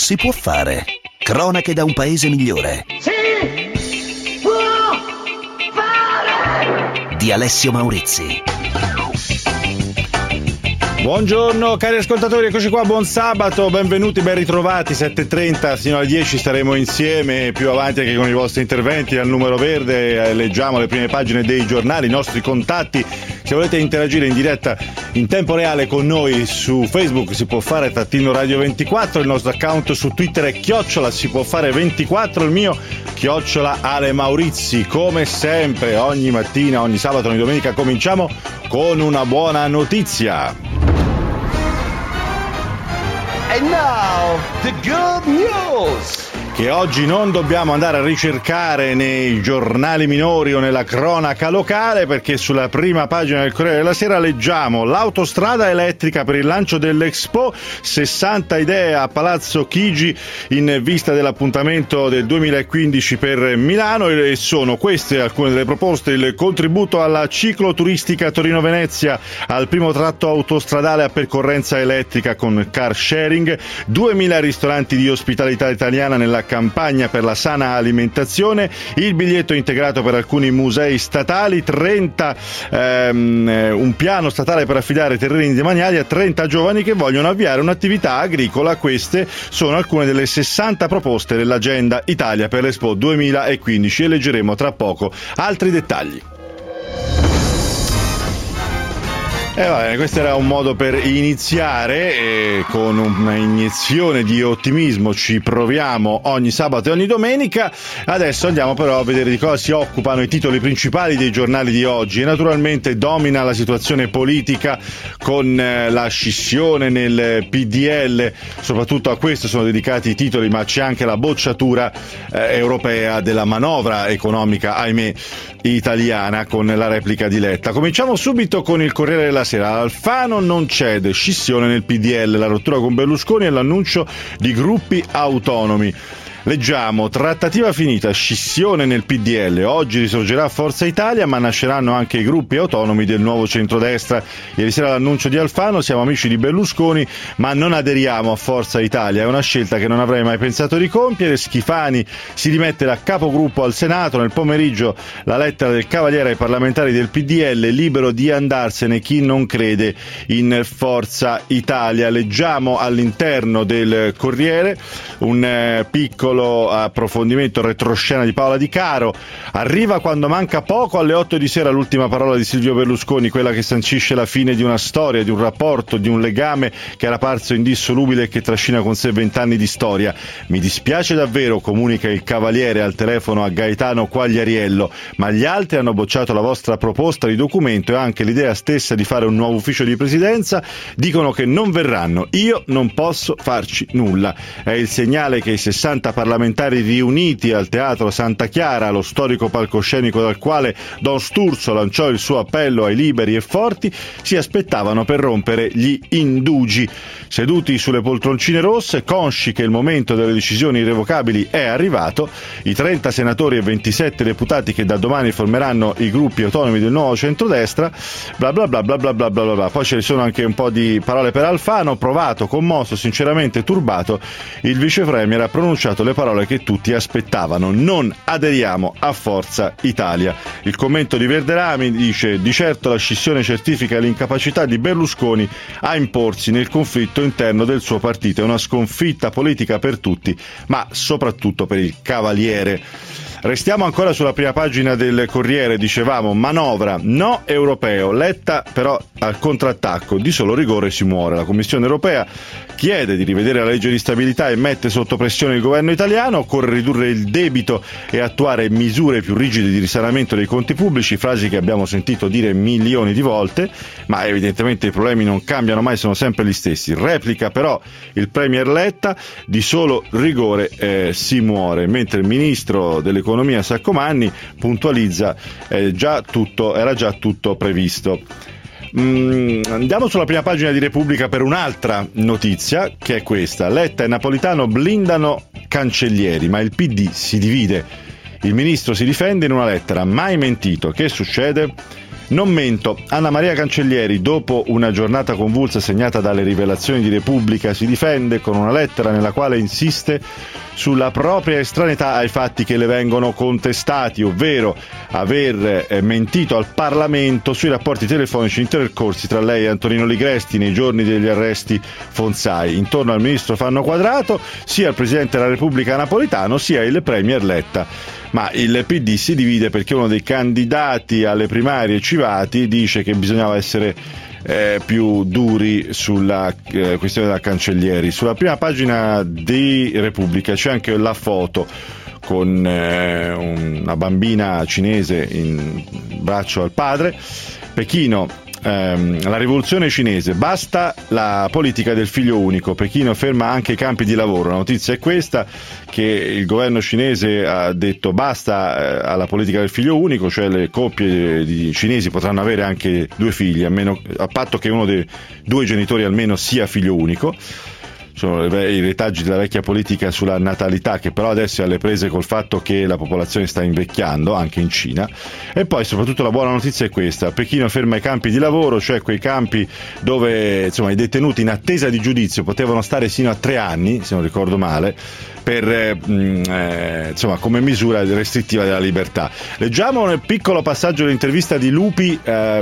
si può fare. Cronache da un paese migliore. Si può fare! Di Alessio Maurizi. Buongiorno cari ascoltatori, eccoci qua, buon sabato, benvenuti, ben ritrovati, 7.30 fino alle 10 staremo insieme, più avanti anche con i vostri interventi al numero verde, leggiamo le prime pagine dei giornali, i nostri contatti. Se volete interagire in diretta in tempo reale con noi su Facebook si può fare @Radio 24, il nostro account su Twitter è @ si può fare 24, il mio @ Ale Maurizi. Come sempre ogni mattina, ogni sabato, ogni domenica cominciamo con una buona notizia. And now, the good news! Che oggi non dobbiamo andare a ricercare nei giornali minori o nella cronaca locale, perché sulla prima pagina del Corriere della Sera leggiamo: l'autostrada elettrica per il lancio dell'Expo, 60 idee a Palazzo Chigi in vista dell'appuntamento del 2015 per Milano, e sono queste alcune delle proposte: il contributo alla cicloturistica Torino-Venezia, al primo tratto autostradale a percorrenza elettrica con car sharing, 2000 ristoranti di ospitalità italiana nella campagna per la sana alimentazione, il biglietto integrato per alcuni musei statali, un piano statale per affidare terreni demaniali a 30 giovani che vogliono avviare un'attività agricola. Queste sono alcune delle 60 proposte dell'agenda Italia per l'Expo 2015 e leggeremo tra poco altri dettagli. Questo era un modo per iniziare e con un'iniezione di ottimismo ci proviamo ogni sabato e ogni domenica. Adesso andiamo però a vedere di cosa si occupano i titoli principali dei giornali di oggi, e naturalmente domina la situazione politica con la scissione nel PDL, soprattutto a questo sono dedicati i titoli, ma c'è anche la bocciatura europea della manovra economica, ahimè, italiana, con la replica di Letta. Cominciamo subito con il Corriere della Sera. Alfano non cede, scissione nel PDL, la rottura con Berlusconi e l'annuncio di gruppi autonomi. Leggiamo: trattativa finita, scissione nel PDL, oggi risorgerà Forza Italia, ma nasceranno anche i gruppi autonomi del nuovo centrodestra. Ieri sera l'annuncio di Alfano: siamo amici di Berlusconi ma non aderiamo a Forza Italia, è una scelta che non avrei mai pensato di compiere. Schifani si rimette da capogruppo al Senato. Nel pomeriggio la lettera del Cavaliere ai parlamentari del PDL: libero di andarsene chi non crede in Forza Italia. Leggiamo all'interno del Corriere un piccolo approfondimento retroscena di Paola Di Caro. Arriva quando manca poco, alle 8 di sera l'ultima parola di Silvio Berlusconi, quella che sancisce la fine di una storia, di un rapporto, di un legame che era parso indissolubile e che trascina con sé 20 anni di storia. Mi dispiace davvero, comunica il Cavaliere al telefono a Gaetano Quagliariello, ma gli altri hanno bocciato la vostra proposta di documento e anche l'idea stessa di fare un nuovo ufficio di presidenza. Dicono che non verranno, io non posso farci nulla. È il segnale che i 60 parlamentari riuniti al Teatro Santa Chiara, lo storico palcoscenico dal quale Don Sturzo lanciò il suo appello ai liberi e forti, si aspettavano per rompere gli indugi. Seduti sulle poltroncine rosse, consci che il momento delle decisioni irrevocabili è arrivato, i 30 senatori e 27 deputati che da domani formeranno i gruppi autonomi del nuovo centrodestra, bla bla bla bla bla bla bla bla. Poi ci sono anche un po' di parole per Alfano: provato, commosso, sinceramente turbato, il vice premier ha pronunciato le parole che tutti aspettavano: non aderiamo a Forza Italia. Il commento di Verderami dice: di certo la scissione certifica l'incapacità di Berlusconi a imporsi nel conflitto interno del suo partito, è una sconfitta politica per tutti, ma soprattutto per il Cavaliere. Restiamo ancora sulla prima pagina del Corriere, dicevamo manovra, no europeo, Letta però al contrattacco, di solo rigore si muore. La Commissione europea chiede di rivedere la legge di stabilità e mette sotto pressione il governo italiano, occorre ridurre il debito e attuare misure più rigide di risanamento dei conti pubblici, frasi che abbiamo sentito dire milioni di volte, ma evidentemente i problemi non cambiano mai, sono sempre gli stessi. Replica però il premier Letta, di solo rigore si muore, mentre il ministro dell'economia Saccomanni puntualizza era già tutto previsto. Andiamo sulla prima pagina di Repubblica per un'altra notizia, che è questa: Letta e Napolitano blindano Cancellieri, ma il PD si divide. Il ministro si difende in una lettera: mai mentito. Che succede? Non mento, Anna Maria Cancellieri, dopo una giornata convulsa segnata dalle rivelazioni di Repubblica, si difende con una lettera nella quale insiste sulla propria estraneità ai fatti che le vengono contestati, ovvero aver mentito al Parlamento sui rapporti telefonici intercorsi tra lei e Antonino Ligresti nei giorni degli arresti Fonsai, intorno al ministro Fanno Quadrato, sia il Presidente della Repubblica Napolitano, sia il Premier Letta. Ma il PD si divide perché uno dei candidati alle primarie Civati dice che bisognava essere più duri sulla questione della Cancellieri. Sulla prima pagina di Repubblica c'è anche la foto con una bambina cinese in braccio al padre. Pechino, la rivoluzione cinese, basta la politica del figlio unico, Pechino ferma anche i campi di lavoro. La notizia è questa, che il governo cinese ha detto basta alla politica del figlio unico, cioè le coppie di cinesi potranno avere anche 2 figli, a patto che uno dei 2 genitori almeno sia figlio unico. Sono i retaggi della vecchia politica sulla natalità, che però adesso è alle prese col fatto che la popolazione sta invecchiando anche in Cina. E poi soprattutto la buona notizia è questa: Pechino ferma i campi di lavoro, cioè quei campi dove i detenuti in attesa di giudizio potevano stare sino a 3 anni, se non ricordo male, per come misura restrittiva della libertà. Leggiamo un piccolo passaggio dell'intervista di Lupi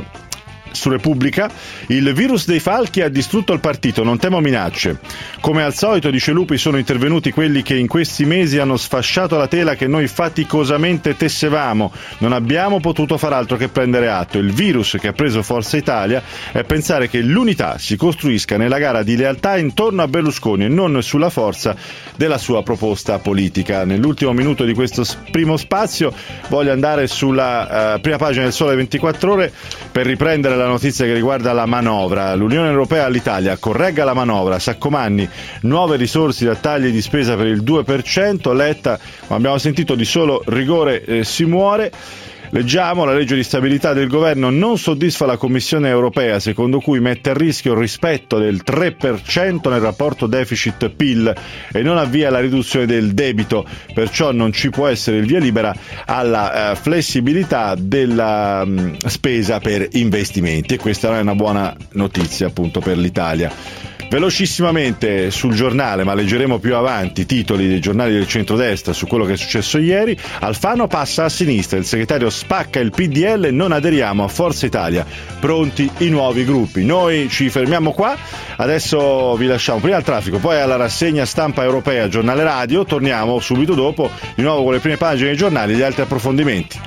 su Repubblica. Il virus dei falchi ha distrutto il partito, non temo minacce. Come al solito, dice Lupi, sono intervenuti quelli che in questi mesi hanno sfasciato la tela che noi faticosamente tessevamo. Non abbiamo potuto far altro che prendere atto. Il virus che ha preso Forza Italia è pensare che l'unità si costruisca nella gara di lealtà intorno a Berlusconi e non sulla forza della sua proposta politica. Nell'ultimo minuto di questo primo spazio voglio andare sulla prima pagina del Sole 24 Ore per riprendere la notizia che riguarda la manovra. L'Unione Europea all'Italia: corregga la manovra, Saccomanni, nuove risorse da tagli di spesa per il 2%, Letta, come abbiamo sentito, di solo rigore si muore. Leggiamo: la legge di stabilità del governo non soddisfa la Commissione europea, secondo cui mette a rischio il rispetto del 3% nel rapporto deficit-PIL e non avvia la riduzione del debito, perciò non ci può essere il via libera alla flessibilità della spesa per investimenti, e questa è una buona notizia appunto per l'Italia. Velocissimamente sul giornale, ma leggeremo più avanti titoli dei giornali del centrodestra su quello che è successo ieri. Alfano passa a sinistra, il segretario spacca il PDL e non aderiamo a Forza Italia, pronti i nuovi gruppi. Noi ci fermiamo qua, adesso vi lasciamo prima al traffico, poi alla rassegna stampa europea, giornale radio, torniamo subito dopo di nuovo con le prime pagine dei giornali e gli altri approfondimenti.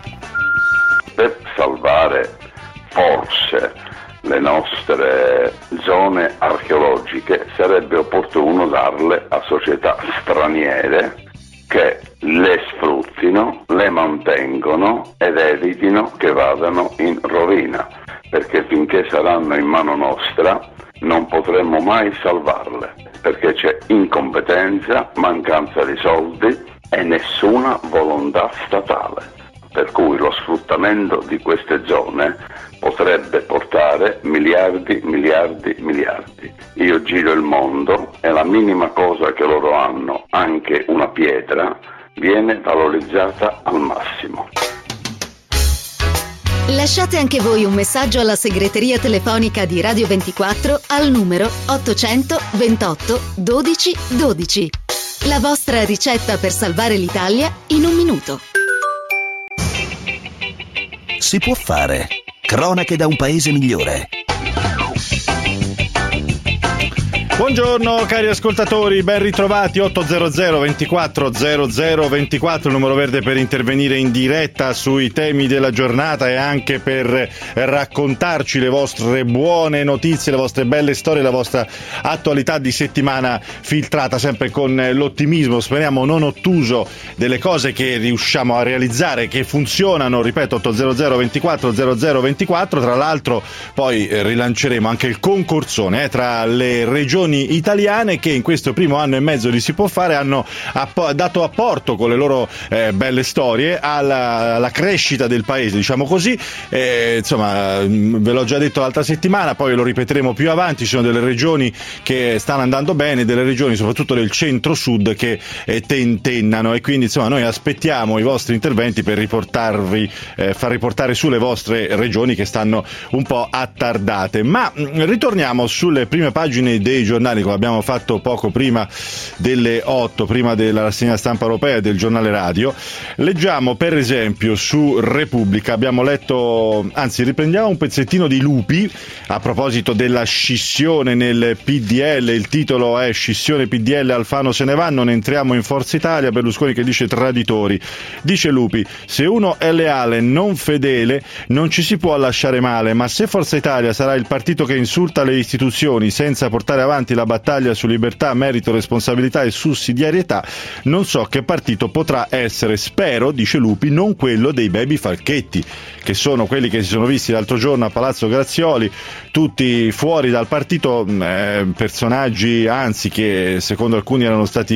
Per salvare forse le nostre zone archeologiche sarebbe opportuno darle a società straniere che le sfruttino, le mantengono ed evitino che vadano in rovina, perché finché saranno in mano nostra non potremo mai salvarle, perché c'è incompetenza, mancanza di soldi e nessuna volontà statale. Per cui lo sfruttamento di queste zone potrebbe portare miliardi. Io giro il mondo e la minima cosa che loro hanno, anche una pietra, viene valorizzata al massimo. Lasciate anche voi un messaggio alla segreteria telefonica di Radio 24 al numero 828 12 12. La vostra ricetta per salvare l'Italia in un minuto. Si può fare. Cronache da un paese migliore. Buongiorno cari ascoltatori, ben ritrovati. 800 24 00 24, il numero verde per intervenire in diretta sui temi della giornata e anche per raccontarci le vostre buone notizie, le vostre belle storie, la vostra attualità di settimana filtrata sempre con l'ottimismo, speriamo non ottuso, delle cose che riusciamo a realizzare, che funzionano. Ripeto, 800 24 00 24. Tra l'altro poi rilanceremo anche il concorsone tra le regioni regioni italiane che in questo primo anno e mezzo di Si può fare hanno dato apporto con le loro belle storie alla crescita del paese, diciamo così. Insomma, ve l'ho già detto l'altra settimana, poi lo ripeteremo più avanti. Ci sono delle regioni che stanno andando bene, delle regioni soprattutto del centro-sud che tentennano, e quindi insomma noi aspettiamo i vostri interventi per far riportare sulle vostre regioni che stanno un po' attardate. Ma ritorniamo sulle prime pagine dei giornali, come abbiamo fatto poco prima delle 8, prima della rassegna stampa europea e del giornale radio. Leggiamo per esempio su Repubblica, abbiamo letto, anzi riprendiamo un pezzettino di Lupi a proposito della scissione nel PDL. Il titolo è "Scissione PDL, Alfano se ne va, non entriamo in Forza Italia", Berlusconi che dice traditori. Dice Lupi: se uno è leale, non fedele, non ci si può lasciare male, ma se Forza Italia sarà il partito che insulta le istituzioni senza portare avanti la battaglia su libertà, merito, responsabilità e sussidiarietà, non so che partito potrà essere. Spero, dice Lupi, non quello dei baby Falchetti, che sono quelli che si sono visti l'altro giorno a Palazzo Grazioli, tutti fuori dal partito, personaggi anzi che secondo alcuni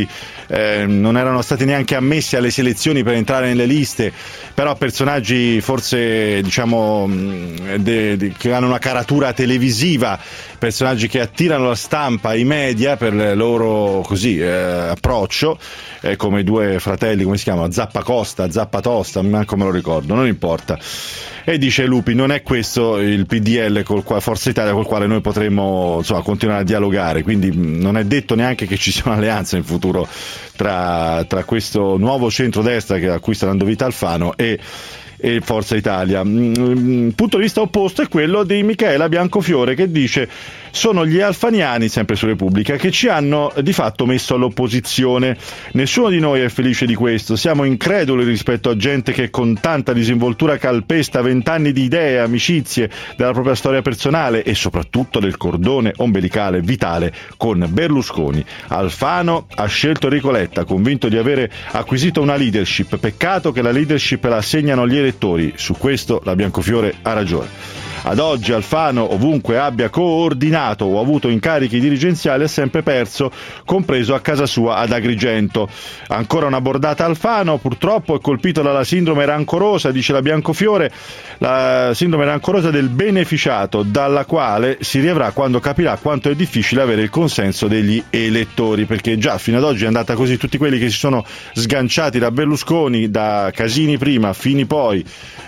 non erano stati neanche ammessi alle selezioni per entrare nelle liste, però personaggi forse diciamo che hanno una caratura televisiva, personaggi che attirano la stampa, i media per il loro così approccio, come i due fratelli, come si chiamano? Zappatosta, manco me lo ricordo, non importa. E dice Lupi: non è questo il PDL Forza Italia col quale noi potremmo continuare a dialogare, quindi non è detto neanche che ci sia un'alleanza in futuro tra questo nuovo centrodestra a cui sta dando vita Alfano e Forza Italia. Un punto di vista opposto è quello di Michaela Biancofiore, che dice: sono gli alfaniani, sempre su Repubblica, che ci hanno di fatto messo all'opposizione. Nessuno di noi è felice di questo. Siamo increduli rispetto a gente che con tanta disinvoltura calpesta 20 anni di idee, amicizie, della propria storia personale e soprattutto del cordone ombelicale vitale con Berlusconi. Alfano ha scelto Enrico Letta, convinto di avere acquisito una leadership. Peccato che la leadership la assegnano gli elettori. Su questo la Biancofiore ha ragione. Ad oggi Alfano, ovunque abbia coordinato o avuto incarichi dirigenziali, ha sempre perso, compreso a casa sua ad Agrigento. Ancora una bordata Alfano, purtroppo è colpito dalla sindrome rancorosa, dice la Biancofiore, la sindrome rancorosa del beneficiato, dalla quale si riavrà quando capirà quanto è difficile avere il consenso degli elettori, perché già fino ad oggi è andata così. Tutti quelli che si sono sganciati da Berlusconi, da Casini prima, Fini poi,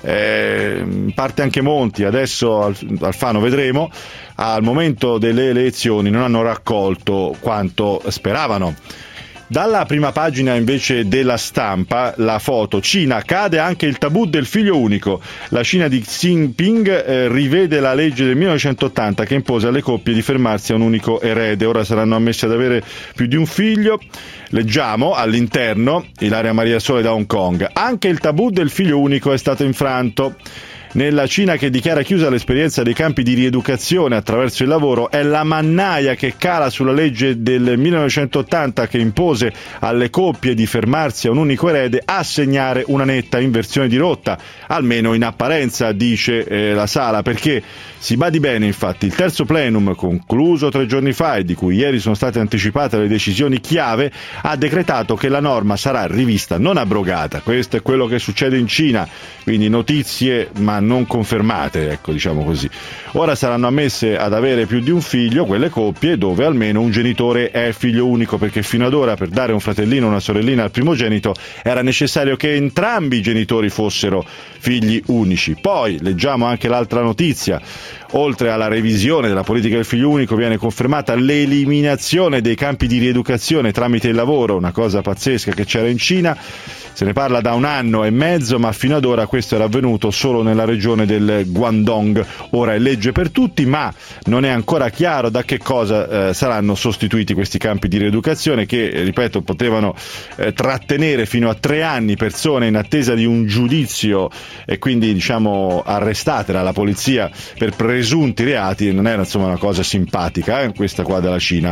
parte anche Monti, adesso Alfano, vedremo, al momento delle elezioni non hanno raccolto quanto speravano. Dalla prima pagina invece della Stampa la foto: Cina, cade anche il tabù del figlio unico. La Cina di Xi Jinping rivede la legge del 1980 che impose alle coppie di fermarsi a un unico erede. Ora saranno ammessi ad avere più di un figlio. Leggiamo all'interno Ilaria Maria Sole da Hong Kong: anche il tabù del figlio unico è stato infranto. Nella Cina, che dichiara chiusa l'esperienza dei campi di rieducazione attraverso il lavoro, è la mannaia che cala sulla legge del 1980 che impose alle coppie di fermarsi a un unico erede a segnare una netta inversione di rotta, almeno in apparenza, dice la Sala, perché si badi bene, infatti, il terzo plenum, concluso 3 giorni fa e di cui ieri sono state anticipate le decisioni chiave, ha decretato che la norma sarà rivista, non abrogata. Questo è quello che succede in Cina, quindi notizie ma non confermate, ecco, diciamo così. Ora saranno ammesse ad avere più di un figlio quelle coppie dove almeno un genitore è figlio unico, perché fino ad ora per dare un fratellino o una sorellina al primogenito era necessario che entrambi i genitori fossero figli unici. Poi leggiamo anche l'altra notizia: oltre alla revisione della politica del figlio unico viene confermata l'eliminazione dei campi di rieducazione tramite il lavoro, una cosa pazzesca che c'era in Cina. Se ne parla da 1 anno e mezzo, ma fino ad ora questo era avvenuto solo nella regione del Guangdong. Ora è legge per tutti, ma non è ancora chiaro da che cosa saranno sostituiti questi campi di rieducazione che, ripeto, potevano trattenere fino a 3 anni persone in attesa di un giudizio e quindi, diciamo, arrestate dalla polizia per presunti reati. Non era, insomma, una cosa simpatica, questa qua della Cina.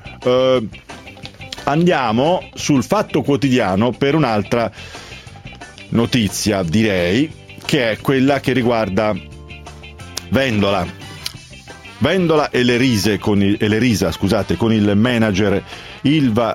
Andiamo sul Fatto Quotidiano per un'altra notizia, direi, che è quella che riguarda Vendola. Vendola e Lerisa con il manager Ilva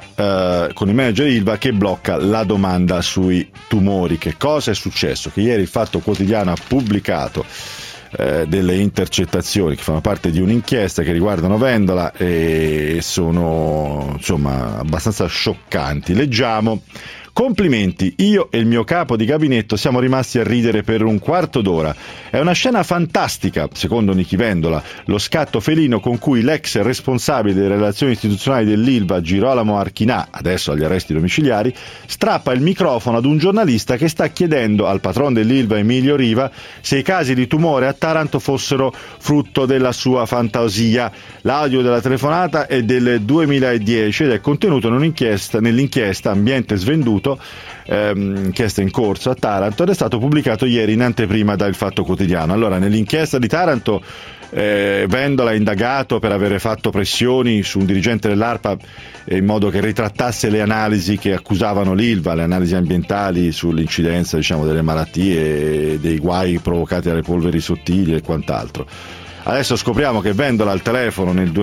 che blocca la domanda sui tumori. Che cosa è successo? Che ieri il Fatto Quotidiano ha pubblicato delle intercettazioni che fanno parte di un'inchiesta che riguardano Vendola e sono insomma abbastanza scioccanti. Leggiamo: complimenti, io e il mio capo di gabinetto siamo rimasti a ridere per un quarto d'ora. È una scena fantastica, secondo Nichi Vendola, lo scatto felino con cui l'ex responsabile delle relazioni istituzionali dell'Ilva, Girolamo Archinà, adesso agli arresti domiciliari, strappa il microfono ad un giornalista che sta chiedendo al patron dell'Ilva, Emilio Riva, se i casi di tumore a Taranto fossero frutto della sua fantasia. L'audio della telefonata è del 2010 ed è contenuto nell'inchiesta Ambiente Svenduto, inchiesta in corso a Taranto, ed è stato pubblicato ieri in anteprima da Il Fatto Quotidiano. Allora, nell'inchiesta di Taranto Vendola è indagato per avere fatto pressioni su un dirigente dell'ARPA in modo che ritrattasse le analisi che accusavano l'Ilva, le analisi ambientali sull'incidenza, diciamo, delle malattie, dei guai provocati dalle polveri sottili e quant'altro. Adesso scopriamo che Vendola al telefono nel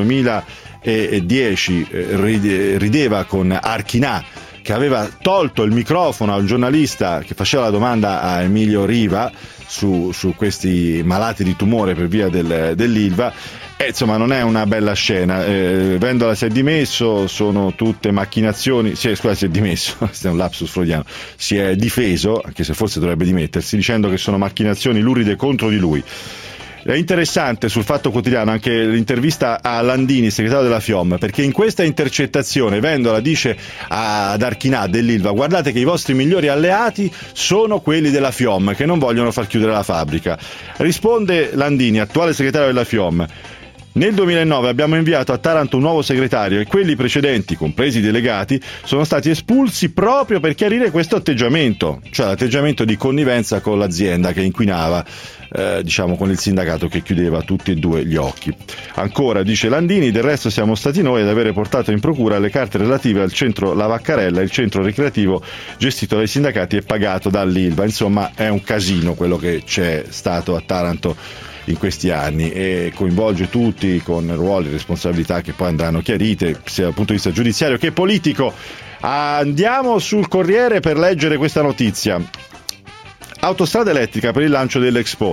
2010 rideva con Archinà, che aveva tolto il microfono a un giornalista che faceva la domanda a Emilio Riva su questi malati di tumore per via dell'Ilva. E insomma non è una bella scena. Vendola si è dimesso, sono tutte macchinazioni. Si è dimesso, questo è un lapsus freudiano, si è difeso, anche se forse dovrebbe dimettersi, dicendo che sono macchinazioni luride contro di lui. È interessante sul Fatto Quotidiano anche l'intervista a Landini, segretario della FIOM, perché in questa intercettazione Vendola dice ad Archinà dell'Ilva: guardate che i vostri migliori alleati sono quelli della FIOM, che non vogliono far chiudere la fabbrica. Risponde Landini, attuale segretario della FIOM: nel 2009 abbiamo inviato a Taranto un nuovo segretario e quelli precedenti, compresi i delegati, sono stati espulsi proprio per chiarire questo atteggiamento, cioè l'atteggiamento di connivenza con l'azienda che inquinava, diciamo con il sindacato che chiudeva tutti e due gli occhi. Ancora, dice Landini, del resto siamo stati noi ad avere portato in procura le carte relative al centro La Vaccarella, il centro ricreativo gestito dai sindacati e pagato dall'Ilva. Insomma, è un casino quello che c'è stato a Taranto in questi anni e coinvolge tutti con ruoli e responsabilità che poi andranno chiarite sia dal punto di vista giudiziario che politico. Andiamo sul Corriere per leggere questa notizia: autostrada elettrica per il lancio dell'Expo.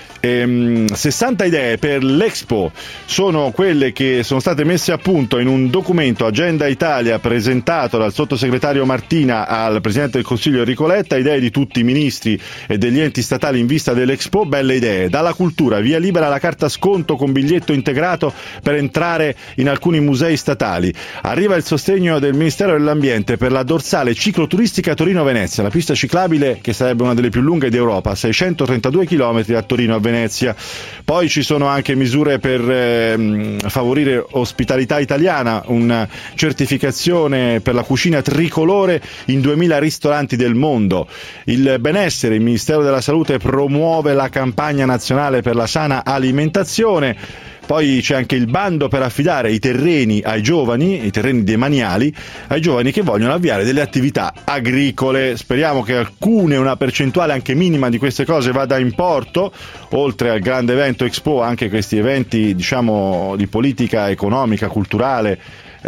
60 idee per l'Expo sono quelle che sono state messe a punto in un documento Agenda Italia presentato dal sottosegretario Martina al presidente del Consiglio Enrico Letta. Idee di tutti i ministri e degli enti statali in vista dell'Expo. Belle idee: dalla cultura, via libera alla carta sconto con biglietto integrato per entrare in alcuni musei statali. Arriva il sostegno del Ministero dell'Ambiente per la dorsale cicloturistica Torino-Venezia, la pista ciclabile che sarebbe una delle più lunghe d'Europa, 632 km a Torino a Venezia. Poi ci sono anche misure per favorire ospitalità italiana, una certificazione per la cucina tricolore in 2000 ristoranti del mondo. Il benessere, il Ministero della Salute promuove la campagna nazionale per la sana alimentazione. Poi c'è anche il bando per affidare i terreni ai giovani, i terreni demaniali, ai giovani che vogliono avviare delle attività agricole. Speriamo che una percentuale anche minima di queste cose vada in porto, oltre al grande evento Expo, anche questi eventi, diciamo, di politica economica, culturale,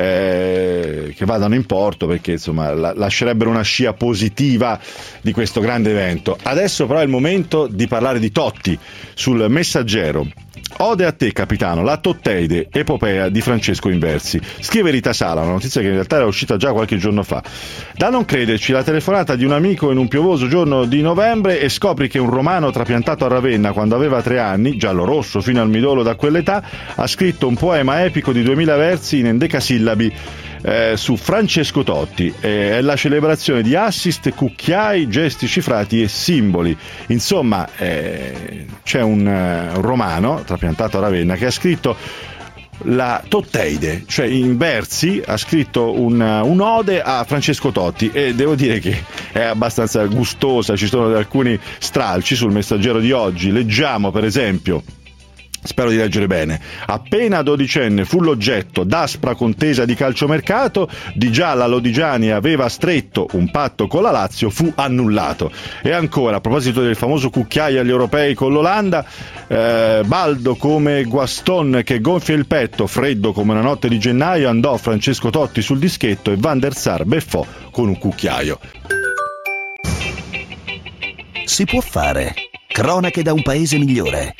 che vadano in porto, perché insomma lascerebbero una scia positiva di questo grande evento. Adesso però è il momento di parlare di Totti sul Messaggero. Ode a te capitano, la Totteide, epopea di Francesco Inversi. Scrive Rita Sala, una notizia che in realtà era uscita già qualche giorno fa. Da non crederci, la telefonata di un amico in un piovoso giorno di novembre e scopri che un romano trapiantato a Ravenna quando aveva 3 anni, giallo-rosso fino al midollo da quell'età, ha scritto un poema epico di 2000 versi in endecasillabi su Francesco Totti. È la celebrazione di assist, cucchiai, gesti cifrati e simboli. Insomma, c'è un romano trapiantato a Ravenna che ha scritto la Totteide, cioè in versi ha scritto un'ode a Francesco Totti, e devo dire che è abbastanza gustosa. Ci sono alcuni stralci sul Messaggero di oggi. Leggiamo per esempio Spero di leggere bene. Appena dodicenne fu l'oggetto d'aspra contesa di calciomercato, di già la Lodigiani aveva stretto un patto con la Lazio, fu annullato. E ancora, a proposito del famoso cucchiaio agli europei con l'Olanda, baldo come Guaston che gonfia il petto, freddo come una notte di gennaio, andò Francesco Totti sul dischetto e Van der Sar beffò con un cucchiaio. Si può fare. Cronache da un paese migliore.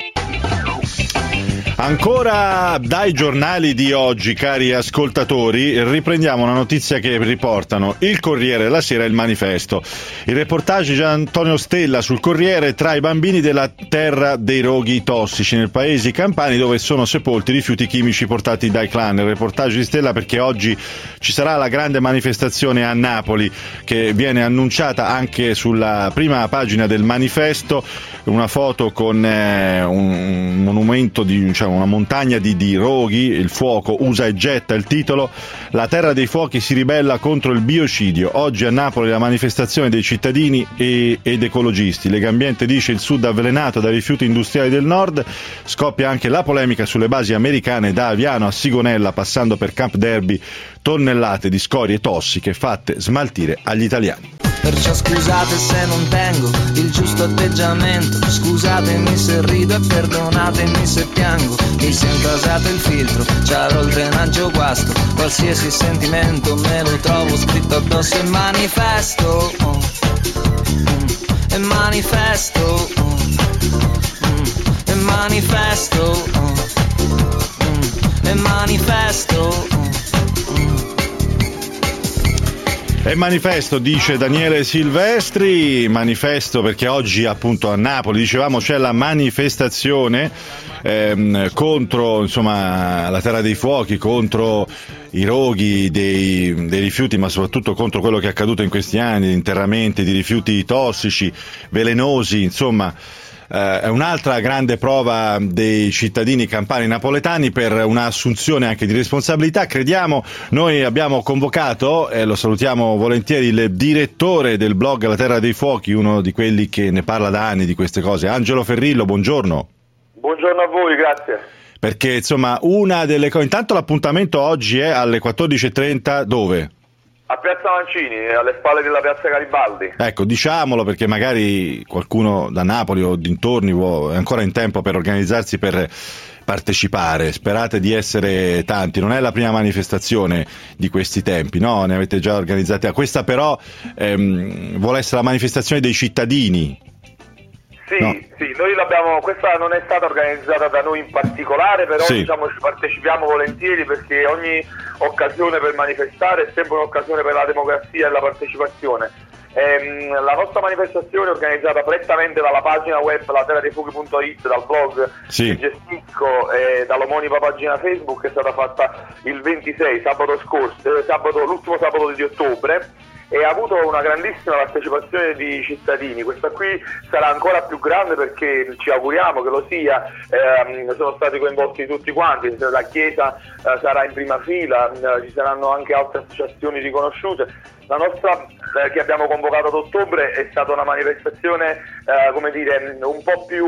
Ancora dai giornali di oggi, cari ascoltatori, riprendiamo una notizia che riportano il Corriere della Sera e il Manifesto. Il reportage di Antonio Stella sul Corriere: tra i bambini della terra dei roghi tossici nel paese campani dove sono sepolti rifiuti chimici portati dai clan. Il reportage di Stella perché oggi ci sarà la grande manifestazione a Napoli che viene annunciata anche sulla prima pagina del Manifesto, una foto con un monumento una montagna di roghi, il fuoco usa e getta, il titolo. La terra dei fuochi si ribella contro il biocidio. Oggi a Napoli la manifestazione dei cittadini ed ecologisti. Legambiente dice il sud avvelenato dai rifiuti industriali del nord. Scoppia anche la polemica sulle basi americane da Aviano a Sigonella passando per Camp Derby, tonnellate di scorie tossiche fatte smaltire agli italiani. Perciò scusate se non tengo il giusto atteggiamento, scusatemi se rido e perdonatemi se piango, mi si è intasato il filtro, c'avrò il drenaggio guasto, qualsiasi sentimento me lo trovo scritto addosso e manifesto, e manifesto, e manifesto, e manifesto. E manifesto, dice Daniele Silvestri, manifesto perché oggi appunto a Napoli, dicevamo, c'è la manifestazione contro la terra dei fuochi, contro i roghi dei rifiuti, ma soprattutto contro quello che è accaduto in questi anni, di interramenti di rifiuti tossici, velenosi, insomma. È un'altra grande prova dei cittadini campani napoletani per un'assunzione anche di responsabilità. Crediamo, noi abbiamo convocato, e lo salutiamo volentieri, il direttore del blog La Terra dei Fuochi, uno di quelli che ne parla da anni di queste cose, Angelo Ferrillo, buongiorno. Buongiorno a voi, grazie. Perché insomma una delle cose, intanto l'appuntamento oggi è alle 14.30, dove? A Piazza Mancini, alle spalle della Piazza Garibaldi. Ecco, diciamolo perché magari qualcuno da Napoli o dintorni è ancora in tempo per organizzarsi per partecipare. Sperate di essere tanti. Non è la prima manifestazione di questi tempi, no? Ne avete già organizzate. Questa però vuole essere la manifestazione dei cittadini. Sì, no. Sì, noi questa non è stata organizzata da noi in particolare, però sì, ci partecipiamo volentieri perché ogni occasione per manifestare è sempre un'occasione per la democrazia e la partecipazione. La nostra manifestazione è organizzata prettamente dalla pagina web laterradeifuochi.it, dal blog che gestisco e dall'omonima pagina Facebook, che è stata fatta il 26, l'ultimo sabato di ottobre, e ha avuto una grandissima partecipazione di cittadini. Questa qui sarà ancora più grande perché ci auguriamo che lo sia. Sono stati coinvolti tutti quanti, la Chiesa sarà in prima fila, ci saranno anche altre associazioni riconosciute. La nostra che abbiamo convocato ad ottobre è stata una manifestazione un po' più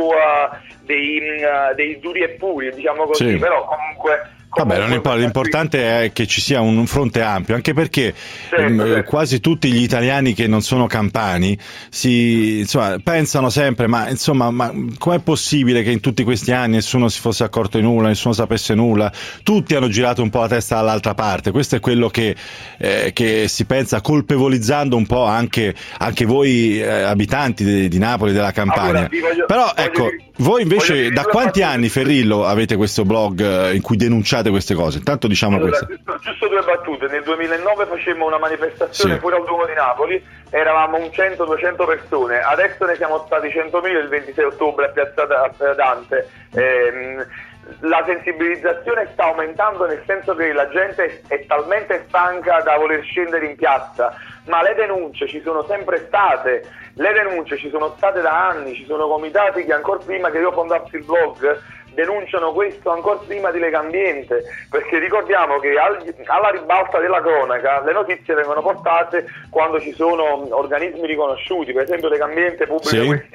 dei duri e puri, diciamo così, però comunque vabbè, non importa, l'importante è che ci sia un fronte ampio, anche perché certo. Quasi tutti gli italiani che non sono campani pensano sempre ma com'è possibile che in tutti questi anni nessuno si fosse accorto di nulla, nessuno sapesse nulla, tutti hanno girato un po' la testa dall'altra parte. Questo è quello che si pensa, colpevolizzando un po' anche voi abitanti di Napoli, della Campania. Voi invece da quanti anni, Ferrillo, avete questo blog in cui denunciate queste cose? Intanto diciamo questo. Giusto due battute. Nel 2009 facemmo una manifestazione fuori al Duomo di Napoli, eravamo 100-200 persone, adesso ne siamo stati 100.000 il 26 ottobre a Piazza Dante. La sensibilizzazione sta aumentando, nel senso che la gente è talmente stanca da voler scendere in piazza, ma le denunce ci sono sempre state, ci sono state da anni, ci sono comitati che ancora prima che io fondassi il blog denunciano questo, ancora prima di Legambiente, perché ricordiamo che alla ribalta della cronaca le notizie vengono portate quando ci sono organismi riconosciuti, per esempio Legambiente pubblica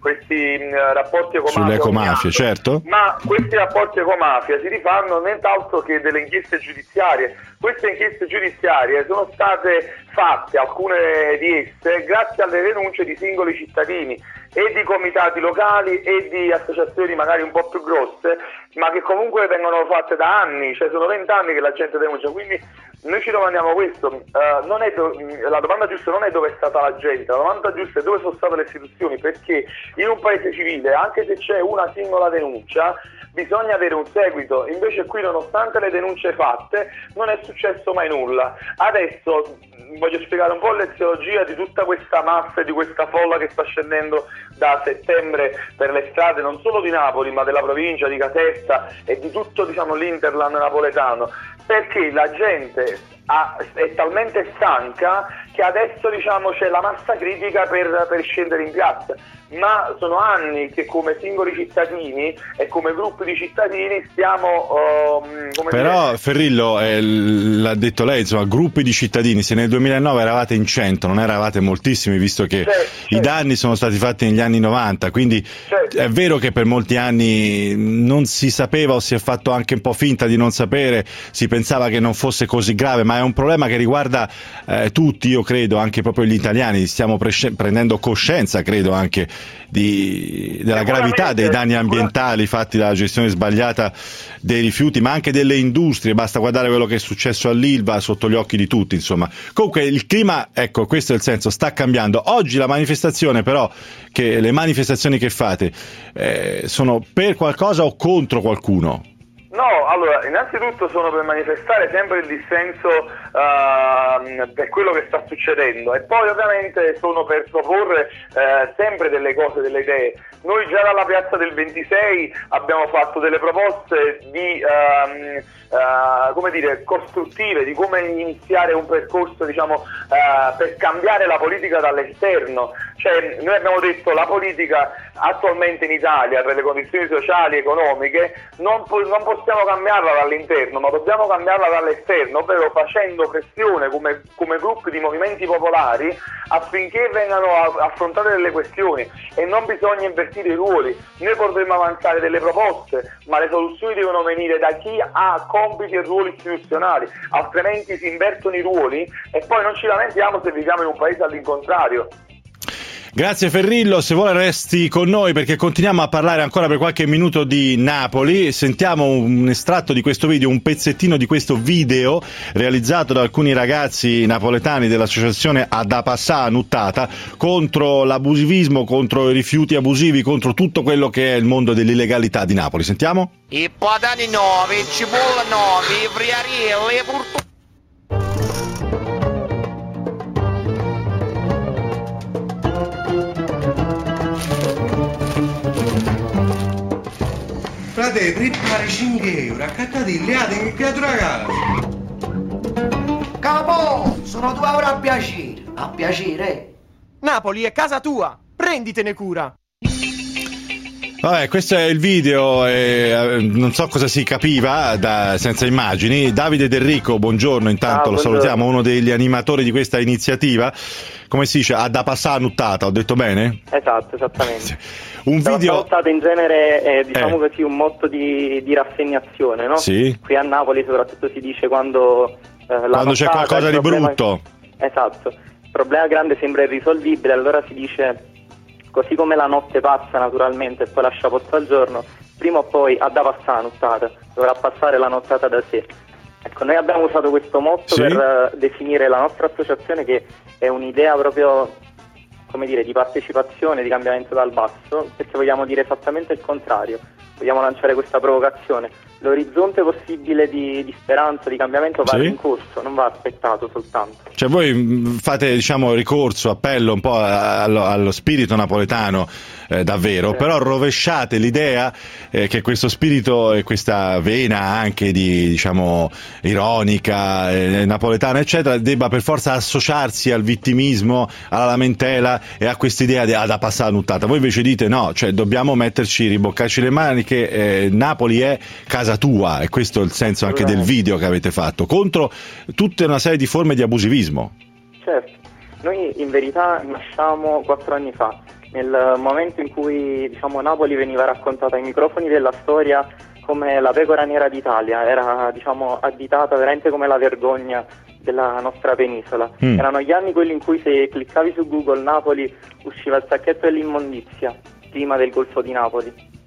questi rapporti ecomafia. Sulle ecomafie, certo. Ma questi rapporti ecomafia si rifanno nient'altro che delle inchieste giudiziarie. Queste inchieste giudiziarie sono state fatte, alcune di esse, grazie alle denunce di singoli cittadini e di comitati locali e di associazioni magari un po' più grosse, ma che comunque vengono fatte da anni, cioè sono 20 anni che la gente denuncia, quindi noi ci domandiamo questo, la domanda giusta non è dove è stata la gente, la domanda giusta è dove sono state le istituzioni, perché in un paese civile, anche se c'è una singola denuncia, bisogna avere un seguito. Invece qui, nonostante le denunce fatte, non è successo mai nulla. Adesso voglio spiegare un po' l'eziologia di tutta questa massa e di questa folla che sta scendendo da settembre per le strade non solo di Napoli ma della provincia di Caserta e di tutto, diciamo, l'interland napoletano, perché la gente è talmente stanca che adesso, diciamo, c'è la massa critica per scendere in piazza, ma sono anni che come singoli cittadini e come gruppi di cittadini stiamo però Ferrillo, l'ha detto lei, insomma, gruppi di cittadini, se nel 2009 eravate in 100 non eravate moltissimi, visto che i danni sono stati fatti negli anni 90, quindi è vero che per molti anni non si sapeva o si è fatto anche un po' finta di non sapere, si pensava che non fosse così grave, ma è un problema che riguarda tutti, io credo, anche proprio gli italiani, stiamo prendendo coscienza, credo, anche della gravità dei danni ambientali fatti dalla gestione sbagliata dei rifiuti, ma anche delle industrie, basta guardare quello che è successo all'Ilva sotto gli occhi di tutti, insomma. Comunque il clima, ecco, questo è il senso, sta cambiando. Oggi la manifestazione, però, le manifestazioni che fate sono per qualcosa o contro qualcuno? No, allora, innanzitutto sono per manifestare sempre il dissenso per quello che sta succedendo, e poi ovviamente sono per proporre sempre delle cose, delle idee. Noi già dalla piazza del 26 abbiamo fatto delle proposte di come dire, costruttive, di come iniziare un percorso, diciamo, per cambiare la politica dall'esterno. Cioè, noi abbiamo detto la politica attualmente in Italia, per le condizioni sociali e economiche, non possiamo cambiarla dall'interno, ma dobbiamo cambiarla dall'esterno, ovvero facendo pressione come gruppi di movimenti popolari affinché vengano affrontate delle questioni, e non bisogna invertire i ruoli. Noi potremmo avanzare delle proposte, ma le soluzioni devono venire da chi ha compiti e ruoli istituzionali, altrimenti si invertono i ruoli e poi non ci lamentiamo se viviamo in un paese all'incontrario. Grazie Ferrillo, se vuole resti con noi perché continuiamo a parlare ancora per qualche minuto di Napoli. Sentiamo un estratto di questo video, un pezzettino di questo video realizzato da alcuni ragazzi napoletani dell'associazione Adapassà Nuttata contro l'abusivismo, contro i rifiuti abusivi, contro tutto quello che è il mondo dell'illegalità di Napoli. Sentiamo? I patani 9, cipolla 9, i friarielli, purtroppo. Frate, prepare 5 euro, accattate le ate che creatura casa. Capo, sono 2 euro a piacere. A piacere. Napoli è casa tua, prenditene cura. Vabbè, questo è il video, non so cosa si capiva senza immagini. Davide Del Rico, buongiorno, intanto lo salutiamo, uno degli animatori di questa iniziativa. Come si dice? Adapassà Nuttata, ho detto bene? Esatto, esattamente. Un video stato in genere, diciamo così, un motto di rassegnazione, no? Sì. Qui a Napoli soprattutto si dice quando c'è qualcosa di brutto. Esatto. Il problema grande sembra irrisolvibile, allora si dice: così come la notte passa naturalmente e poi lascia posto al giorno, prima o poi Adapassà Nuttata dovrà passare la nottata da sé. Ecco, noi abbiamo usato questo motto per definire la nostra associazione, che è un'idea proprio, come dire, di partecipazione, di cambiamento dal basso, perché vogliamo dire esattamente il contrario. Vogliamo lanciare questa provocazione. L'orizzonte possibile di speranza, di cambiamento va in corso, non va aspettato soltanto. Cioè voi fate, diciamo, ricorso, appello un po' allo spirito napoletano, davvero, però rovesciate l'idea che questo spirito e questa vena anche di, diciamo, ironica, napoletana, eccetera, debba per forza associarsi al vittimismo, alla lamentela e a quest'idea di Adapassà Nuttata. Voi invece dite no, cioè dobbiamo metterci, riboccarci le maniche, Napoli è casa tua, e questo è il senso anche del video che avete fatto, contro tutta una serie di forme di abusivismo. Certo, noi in verità nasciamo 4 anni fa nel momento in cui diciamo Napoli veniva raccontata ai microfoni della storia come la pecora nera d'Italia, era diciamo additata veramente come la vergogna della nostra penisola. Erano gli anni quelli in cui se cliccavi su Google Napoli usciva il sacchetto dell'immondizia, clima del Golfo di Napoli.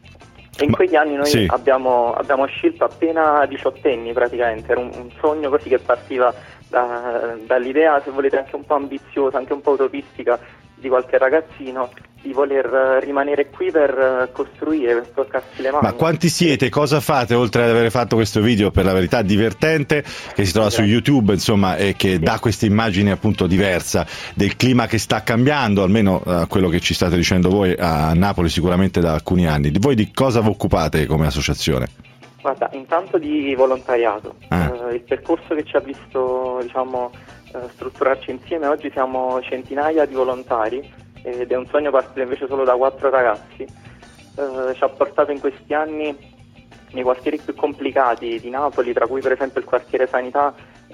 E in quegli anni noi abbiamo scelto appena 18enni praticamente, era un sogno così che partiva dall'idea, se volete anche un po' ambiziosa, anche un po' utopistica di qualche ragazzino, di voler rimanere qui per costruire, per toccarsi le mani. Ma quanti siete? Cosa fate oltre ad aver fatto questo video, per la verità divertente, che si trova su YouTube, insomma, e che dà questa immagine appunto diversa del clima che sta cambiando, almeno quello che ci state dicendo voi a Napoli sicuramente da alcuni anni. Voi di cosa vi occupate come associazione? Guarda, intanto di volontariato. Il percorso che ci ha visto diciamo strutturarci insieme, oggi siamo centinaia di volontari ed è un sogno partire invece solo da 4 ragazzi. Ci ha portato in questi anni nei quartieri più complicati di Napoli, tra cui per esempio il quartiere Sanità,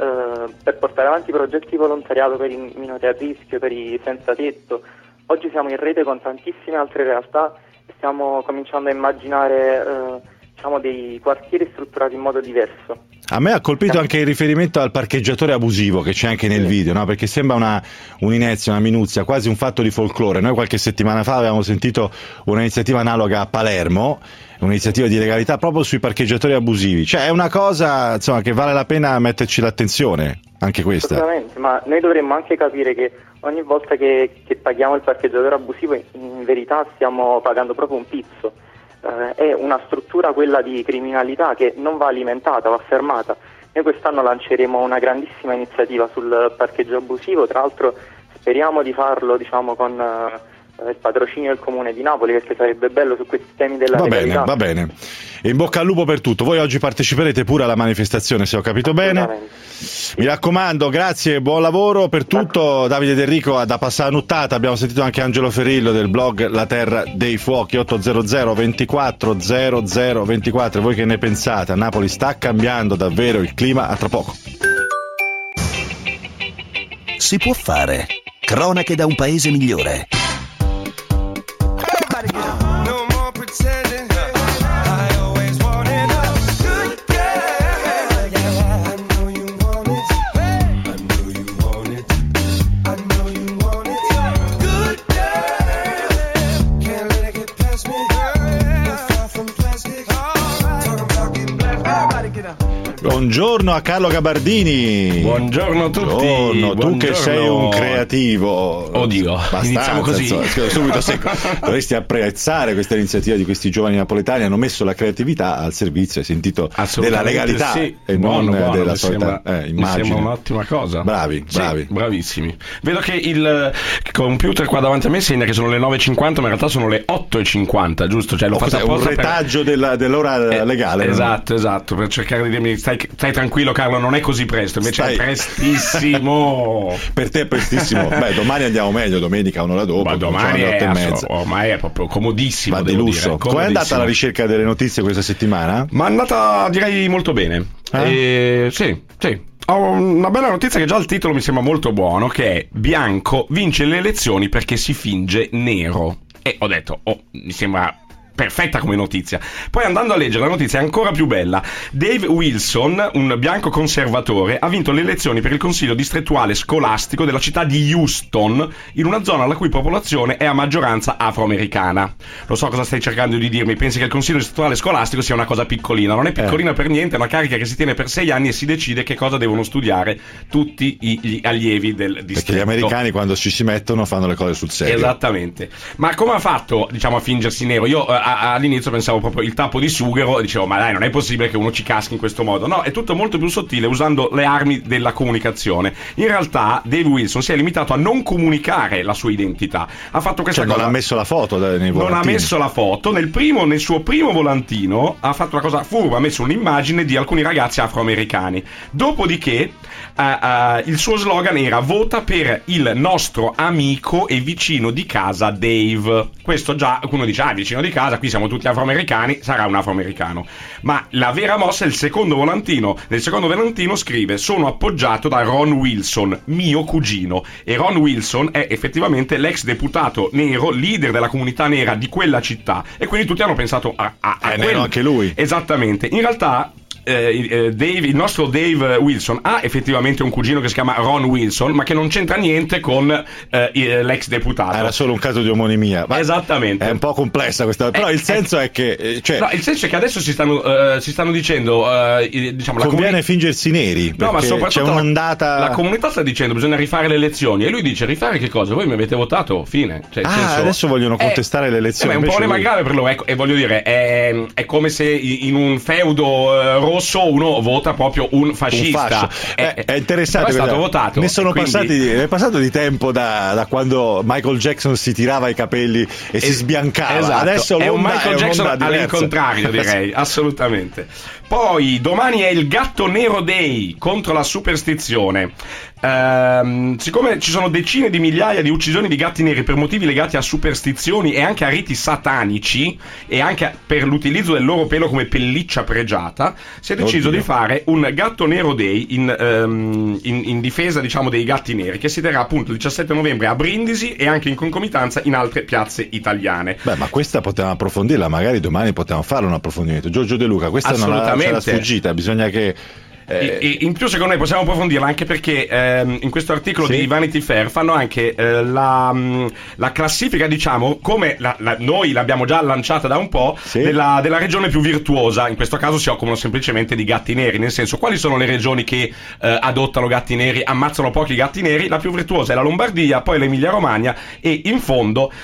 per portare avanti progetti di volontariato per i minori a rischio, per i senza tetto. Oggi siamo in rete con tantissime altre realtà e stiamo cominciando a immaginare diciamo dei quartieri strutturati in modo diverso. A me ha colpito anche il riferimento al parcheggiatore abusivo che c'è anche nel video, no? Perché sembra un'inezia, una minuzia, quasi un fatto di folklore. Noi qualche settimana fa avevamo sentito un'iniziativa analoga a Palermo, un'iniziativa di legalità proprio sui parcheggiatori abusivi. Cioè è una cosa insomma che vale la pena metterci l'attenzione, anche questa. Assolutamente, ma noi dovremmo anche capire che ogni volta che paghiamo il parcheggiatore abusivo in verità stiamo pagando proprio un pizzo. È una struttura quella di criminalità che non va alimentata, va fermata. Noi quest'anno lanceremo una grandissima iniziativa sul parcheggio abusivo, tra l'altro speriamo di farlo diciamo con il patrocinio del Comune di Napoli, perché sarebbe bello su questi temi della legalità. Va bene. E in bocca al lupo per tutto. Voi oggi parteciperete pure alla manifestazione, se ho capito bene. Mi raccomando, grazie, buon lavoro per tutto. Davide D'Enrico da Passanuttata, abbiamo sentito anche Angelo Ferillo del blog La Terra dei Fuochi. 800 24 00 24. Voi che ne pensate? A Napoli sta cambiando davvero il clima? A tra poco. Si può fare. Cronache da un paese migliore. Buongiorno a Carlo Gabardini. Buongiorno a tutti. Buongiorno. Tu che sei un creativo. Oddio, iniziamo così. Subito secco. Dovresti apprezzare questa iniziativa di questi giovani napoletani. Hanno messo la creatività al servizio, hai sentito, della legalità e non della solita immagine. Mi sembra un'ottima cosa. Bravi. Bravissimi. Vedo che il computer qua davanti a me segna che sono le 9:50, ma in realtà sono le 8:50, giusto? Cioè l'ho fatto apposta un retaggio dell'ora legale. Esatto, per cercare di dirmi stai tranquillo Carlo, non è così presto, invece è prestissimo. Per te è prestissimo. Beh, domani andiamo meglio, domenica un'ora dopo. Ma domani ormai è proprio comodissimo. Va di lusso. Come è andata la ricerca delle notizie questa settimana? Ma è andata, direi, molto bene. Sì. Ho una bella notizia che già il titolo mi sembra molto buono, che è Bianco vince le elezioni perché si finge nero. E ho detto, mi sembra perfetta come notizia. Poi andando a leggere la notizia è ancora più bella. Dave Wilson, un bianco conservatore, ha vinto le elezioni per il consiglio distrettuale scolastico della città di Houston, in una zona la cui popolazione è a maggioranza afroamericana. Lo so cosa stai cercando di dirmi, pensi che il consiglio distrettuale scolastico sia una cosa piccolina. Non è piccolina per niente, è una carica che si tiene per 6 anni e si decide che cosa devono studiare tutti gli allievi del distretto. Perché gli americani quando ci si mettono fanno le cose sul serio. Esattamente. Ma come ha fatto, diciamo, a fingersi nero? Io all'inizio pensavo proprio il tappo di sughero, dicevo ma dai, non è possibile che uno ci caschi in questo modo. No, è tutto molto più sottile, usando le armi della comunicazione. In realtà Dave Wilson si è limitato a non comunicare la sua identità. Ha fatto questa cosa. Non ha messo la foto nei volantini. Non ha messo la foto. Nel suo primo volantino ha fatto una cosa furba, ha messo un'immagine di alcuni ragazzi afroamericani. Dopodiché il suo slogan era vota per il nostro amico e vicino di casa Dave. Questo già uno dice vicino di casa, casa, qui siamo tutti afroamericani, sarà un afroamericano. Ma la vera mossa è il secondo volantino. Nel secondo volantino scrive: sono appoggiato da Ron Wilson, mio cugino. E Ron Wilson è effettivamente l'ex deputato nero, leader della comunità nera di quella città, e quindi tutti hanno pensato a nero anche lui. Esattamente. In realtà il nostro Dave Wilson ha effettivamente un cugino che si chiama Ron Wilson, ma che non c'entra niente con l'ex deputato. Era solo un caso di omonimia. Ma esattamente. È un po' complessa questa, però il senso è che no, il senso è che adesso si stanno dicendo diciamo, conviene fingersi neri, no, ma soprattutto c'è un'ondata. La comunità sta dicendo bisogna rifare le elezioni, e lui dice: rifare che cosa? Voi mi avete votato, fine. Cioè, senso, adesso vogliono contestare le elezioni. È un problema grave per loro, ecco, e voglio dire, è come se in un feudo rosso uno vota proprio un fascista. È interessante, è stato votato. Ne sono è passato di tempo da quando Michael Jackson si tirava i capelli e si sbiancava. Esatto. Adesso è un Michael Jackson diversa. all'incontrario, direi. Assolutamente. Poi domani è il Gatto Nero Day, contro la superstizione. Siccome ci sono decine di migliaia di uccisioni di gatti neri per motivi legati a superstizioni e anche a riti satanici, e anche per l'utilizzo del loro pelo come pelliccia pregiata, si è deciso di fare un Gatto Nero Day in difesa, diciamo, dei gatti neri, che si terrà appunto il 17 novembre a Brindisi e anche in concomitanza in altre piazze italiane. Beh, ma questa potevamo approfondirla, magari domani potevamo fare un approfondimento. Giorgio De Luca, questa non c'era sfuggita, bisogna che in più secondo me possiamo approfondirla, anche perché in questo articolo di Vanity Fair fanno anche la classifica, diciamo, come noi l'abbiamo già lanciata da un po', della regione più virtuosa. In questo caso si occupano semplicemente di gatti neri, nel senso, quali sono le regioni che adottano gatti neri, ammazzano pochi gatti neri. La più virtuosa è la Lombardia, poi l'Emilia Romagna e in fondo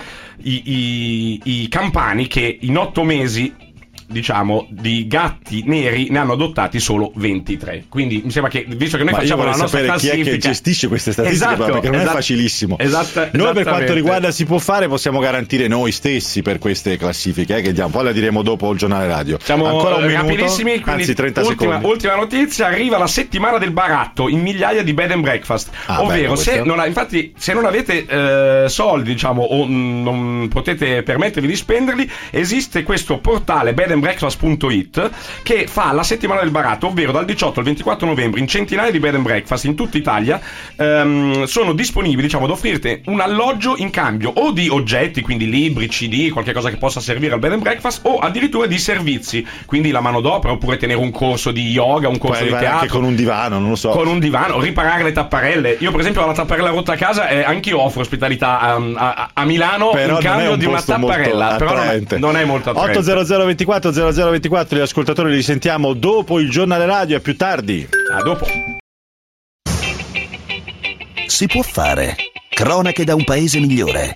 i campani, che in 8 mesi, diciamo, di gatti neri ne hanno adottati solo 23. Quindi mi sembra che, visto che noi facciamo la nostra classifica, chi è che gestisce queste statistiche, perché non è facilissimo. Noi per quanto riguarda Si Può Fare possiamo garantire noi stessi per queste classifiche, che diamo, poi la diremo dopo il giornale radio. Siamo ancora un rapidissimi, minuto, quindi anzi 30 secondi. Ultima notizia: arriva la settimana del baratto in migliaia di bed and breakfast, ovvero se non avete soldi, diciamo, o non potete permettervi di spenderli, esiste questo portale bedandbreakfast.it che fa la settimana del baratto, ovvero dal 18 al 24 novembre in centinaia di bed and breakfast in tutta Italia sono disponibili, diciamo, ad offrirti un alloggio in cambio o di oggetti, quindi libri, CD, qualche cosa che possa servire al bed and breakfast, o addirittura di servizi, quindi la manodopera, oppure tenere un corso di yoga, un corso di teatro, anche con un divano, non lo so, con un divano, riparare le tapparelle. Io per esempio ho la tapparella rotta a casa e anch'io offro ospitalità a Milano, però in cambio di una tapparella, però non è molto attraente. 800 24 0024, gli ascoltatori li sentiamo dopo il giornale radio, e più tardi. A dopo. Si può fare. Cronache da un paese migliore.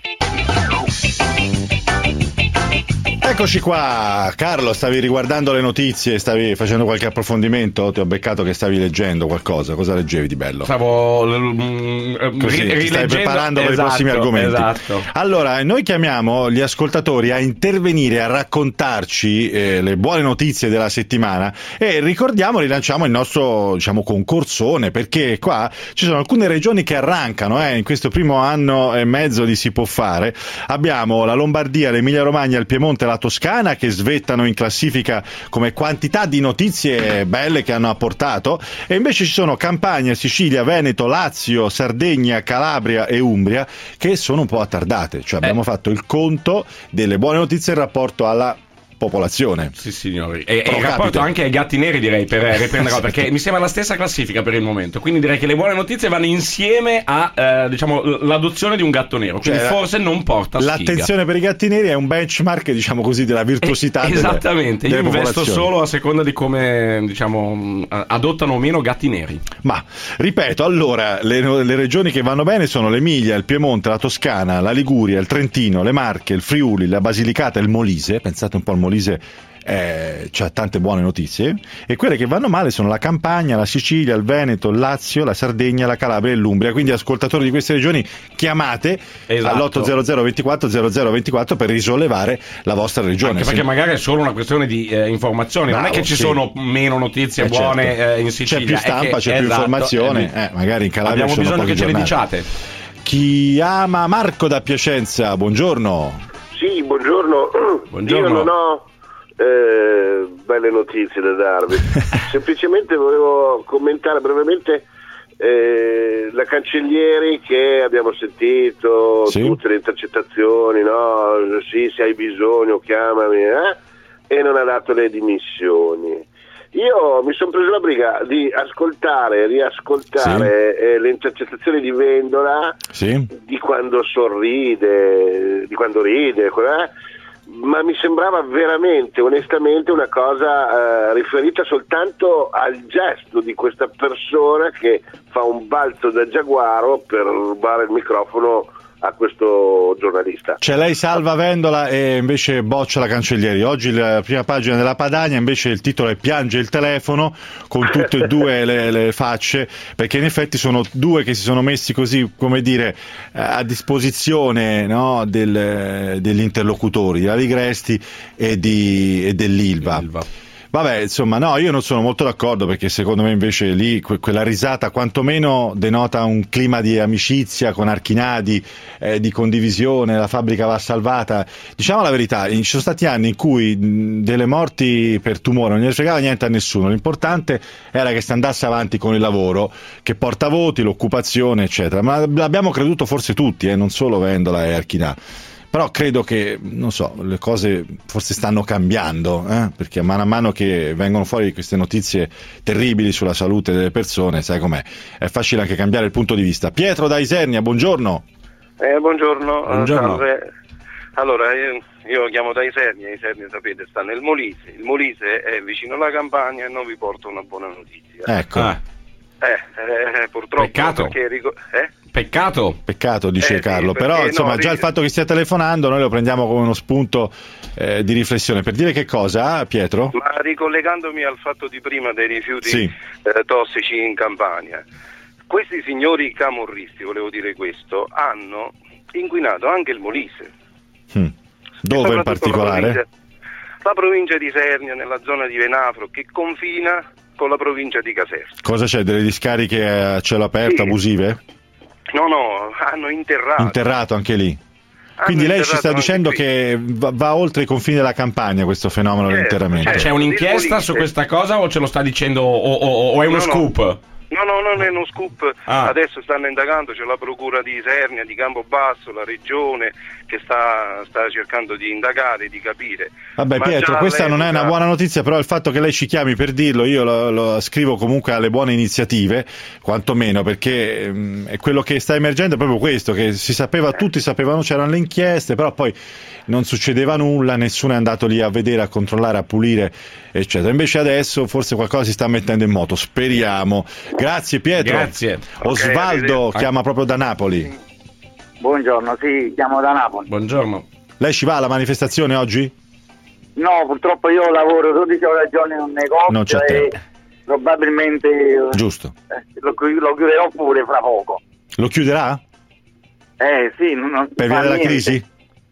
Eccoci qua, Carlo, stavi riguardando le notizie, stavi facendo qualche approfondimento, ti ho beccato che stavi leggendo qualcosa, cosa leggevi di bello? Stavo ti stai preparando per i prossimi argomenti. Esatto. Allora, noi chiamiamo gli ascoltatori a intervenire, a raccontarci le buone notizie della settimana, e rilanciamo il nostro, diciamo, concorsone, perché qua ci sono alcune regioni che arrancano in questo primo anno e mezzo di Si Può Fare. Abbiamo la Lombardia, l'Emilia Romagna, il Piemonte, la Toscana, che svettano in classifica come quantità di notizie belle che hanno apportato, e invece ci sono Campania, Sicilia, Veneto, Lazio, Sardegna, Calabria e Umbria, che sono un po' attardate. Cioè abbiamo fatto il conto delle buone notizie in rapporto alla popolazione. Sì, signori. E il rapporto anche ai gatti neri, direi, per riprendere, perché mi sembra la stessa classifica per il momento. Quindi direi che le buone notizie vanno insieme a diciamo l'adozione di un gatto nero. Quindi forse non porta sfiga. L'attenzione per i gatti neri è un benchmark, diciamo così, della virtuosità esattamente. delle Io investo solo a seconda di come, diciamo, adottano o meno gatti neri. Ma ripeto, allora le regioni che vanno bene sono l'Emilia, il Piemonte, la Toscana, la Liguria, il Trentino, le Marche, il Friuli, la Basilicata e il Molise. Pensate un po' al Molise. C'ha tante buone notizie, e quelle che vanno male sono la Campania, la Sicilia, il Veneto, il Lazio, la Sardegna, la Calabria e l'Umbria. Quindi ascoltatori di queste regioni, chiamate all'800 24 0024 per risollevare la vostra regione, anche perché magari è solo una questione di informazioni. Bravo, non è che ci sono meno notizie buone in Sicilia, c'è più stampa, c'è più informazione, magari in Calabria abbiamo bisogno che ce le diciate. Chi ama Marco da Piacenza, buongiorno. Sì, buongiorno buongiorno. Buongiorno. Io non ho belle notizie da darvi. Semplicemente volevo commentare brevemente la Cancellieri, che abbiamo sentito, tutte le intercettazioni, no? Sì, se hai bisogno chiamami, e non ha dato le dimissioni. Io mi sono preso la briga di ascoltare e riascoltare le intercettazioni di Vendola, di quando sorride, di quando ride, ma mi sembrava veramente, onestamente, una cosa riferita soltanto al gesto di questa persona che fa un balzo da giaguaro per rubare il microfono a questo giornalista. Cioè lei salva Vendola e invece boccia la Cancellieri. Oggi la prima pagina della Padania, invece il titolo è "Piange il telefono", con tutte e due le facce, perché in effetti sono due che si sono messi così, come dire, a disposizione, no, degli interlocutori, di Ligresti e dell'Ilva. Vabbè, insomma, no, io non sono molto d'accordo, perché secondo me invece lì quella risata quantomeno denota un clima di amicizia con Archinadi, di condivisione, la fabbrica va salvata. Diciamo la verità, ci sono stati anni in cui delle morti per tumore non gliene fregava niente a nessuno, l'importante era che si andasse avanti con il lavoro, che porta voti, l'occupazione, eccetera. Ma l'abbiamo creduto forse tutti, non solo Vendola e Archinà. Però credo che, non so, le cose forse stanno cambiando, perché a mano che vengono fuori queste notizie terribili sulla salute delle persone, sai com'è, è facile anche cambiare il punto di vista. Pietro da Isernia, buongiorno. Buongiorno. Buongiorno. Allora, io chiamo da Isernia, sapete sta nel Molise, il Molise è vicino alla Campania e non vi porto una buona notizia. Ecco. Purtroppo. Peccato. Peccato, dice Carlo, sì, però insomma già il fatto che stia telefonando noi lo prendiamo come uno spunto di riflessione. Per dire che cosa, Pietro? Ma ricollegandomi al fatto di prima dei rifiuti tossici in Campania, questi signori camorristi, volevo dire questo, hanno inquinato anche il Molise. Dove in particolare? La provincia di Isernia, nella zona di Venafro, che confina con la provincia di Caserta. Cosa c'è? Delle discariche a cielo aperto abusive? No, hanno interrato Anche lì. Quindi lei ci sta dicendo che va oltre i confini della Campania questo fenomeno dell'interramento. C'è un'inchiesta su questa cosa o ce lo sta dicendo o è uno scoop? No, non è uno scoop. Adesso stanno indagando, c'è la procura di Isernia, di Campobasso, la regione che sta cercando di indagare, di capire. Vabbè, Pietro, questa non è una buona notizia, però il fatto che lei ci chiami per dirlo, io lo scrivo comunque alle buone iniziative, quantomeno, perché è quello che sta emergendo, è proprio questo, che si sapeva, tutti sapevano, c'erano le inchieste, però poi non succedeva nulla, nessuno è andato lì a vedere, a controllare, a pulire, eccetera. Invece adesso forse qualcosa si sta mettendo in moto, speriamo. Grazie Pietro. Grazie. Osvaldo chiama proprio da Napoli. Buongiorno, sì, chiamo da Napoli. Buongiorno. Lei ci va alla manifestazione oggi? No, purtroppo io lavoro 12 ore al giorno in un negozio non c'è e tempo. Probabilmente giusto. Lo chiuderò pure fra poco. Lo chiuderà? Sì, non per via della crisi?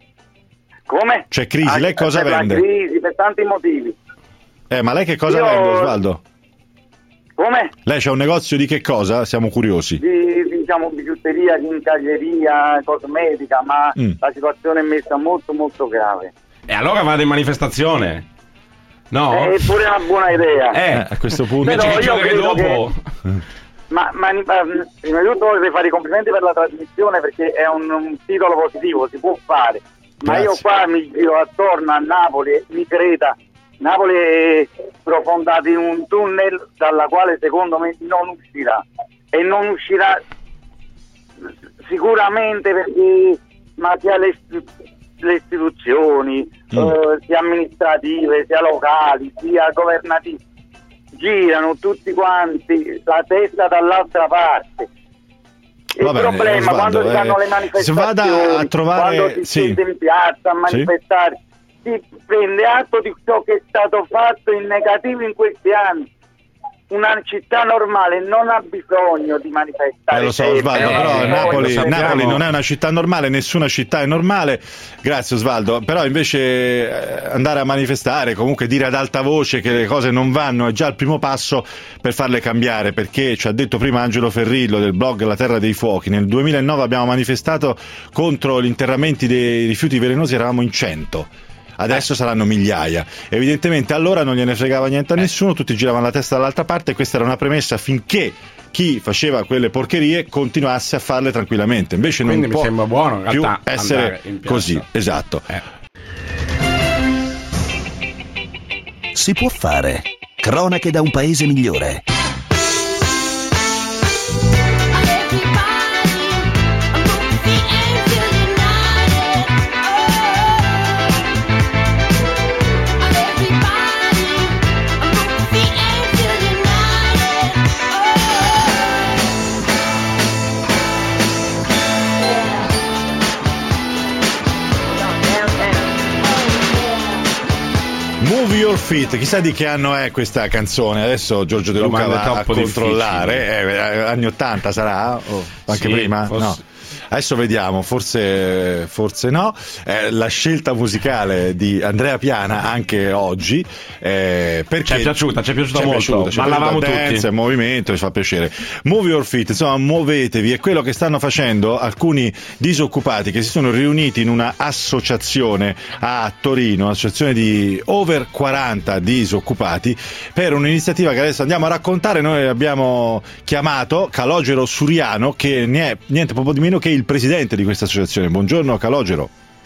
Come? C'è crisi, lei cosa vende? Per la crisi, per tanti motivi. Ma lei che cosa vende, Osvaldo? Come? Lei c'ha un negozio di che cosa? Siamo curiosi. Diciamo bijutteria, quincaglieria, cosmetica, ma la situazione è messa molto molto grave. E allora vado in manifestazione? No? È pure una buona idea. A questo punto però io credo dopo. Ma prima di tutto vorrei fare i complimenti per la trasmissione, perché è un titolo positivo, si può fare. Ma io qua mi giro attorno a Napoli e mi creda, Napoli è sprofondata in un tunnel dalla quale secondo me non uscirà, e non uscirà sicuramente perché sia le istituzioni sia amministrative, sia locali, sia governative girano tutti quanti la testa dall'altra parte. Il problema quando si fanno le manifestazioni, vada a trovare, quando si scende in piazza a manifestare, si prende atto di ciò che è stato fatto in negativo in questi anni una città normale non ha bisogno di manifestare. Lo so, Osvaldo, però Napoli non è una città normale, nessuna città è normale. Grazie Osvaldo, però invece andare a manifestare, comunque dire ad alta voce che le cose non vanno è già il primo passo per farle cambiare, perché ci ha detto prima Angelo Ferrillo del blog La Terra dei Fuochi, nel 2009 abbiamo manifestato contro gli interramenti dei rifiuti velenosi, eravamo in 100. Adesso saranno migliaia. Evidentemente allora non gliene fregava niente a nessuno, tutti giravano la testa dall'altra parte, e questa era una premessa affinché chi faceva quelle porcherie continuasse a farle tranquillamente. Invece quindi non può mi sembra buono in più realtà essere così. Esatto. Si può fare. Cronache da un paese migliore. Move Your Feet, chissà di che anno è questa canzone, adesso Giorgio De Luca va a controllare, anni 80 sarà? O anche sì, prima? forse... No. Adesso vediamo, forse no. La scelta musicale di Andrea Piana anche oggi, perché ci è piaciuta molto, ballavamo tutti, il movimento, mi fa piacere. Move Your Feet, insomma, muovetevi, è quello che stanno facendo alcuni disoccupati che si sono riuniti in una associazione a Torino, associazione di over 40 disoccupati, per un'iniziativa che adesso andiamo a raccontare. Noi abbiamo chiamato Calogero Suriano, che ne è niente proprio di meno che il presidente di questa associazione. Buongiorno Calogero.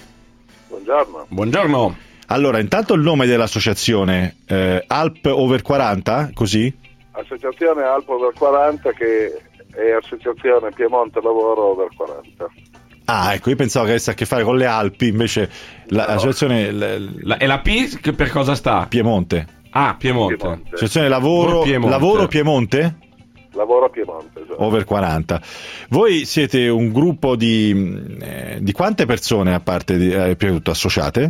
Buongiorno. Allora, intanto il nome dell'associazione, Alp Over 40, così? Associazione Alp Over 40, che è Associazione Piemonte Lavoro Over 40. Ah, ecco, io pensavo che avesse a che fare con le Alpi, invece l'associazione... E la P che per cosa sta? Piemonte. Ah, Piemonte. Associazione Lavoro Piemonte. Lavoro Piemonte? Lavoro a Piemonte, esatto. Over 40. Voi siete un gruppo di quante persone, a parte prima di tutto, associate?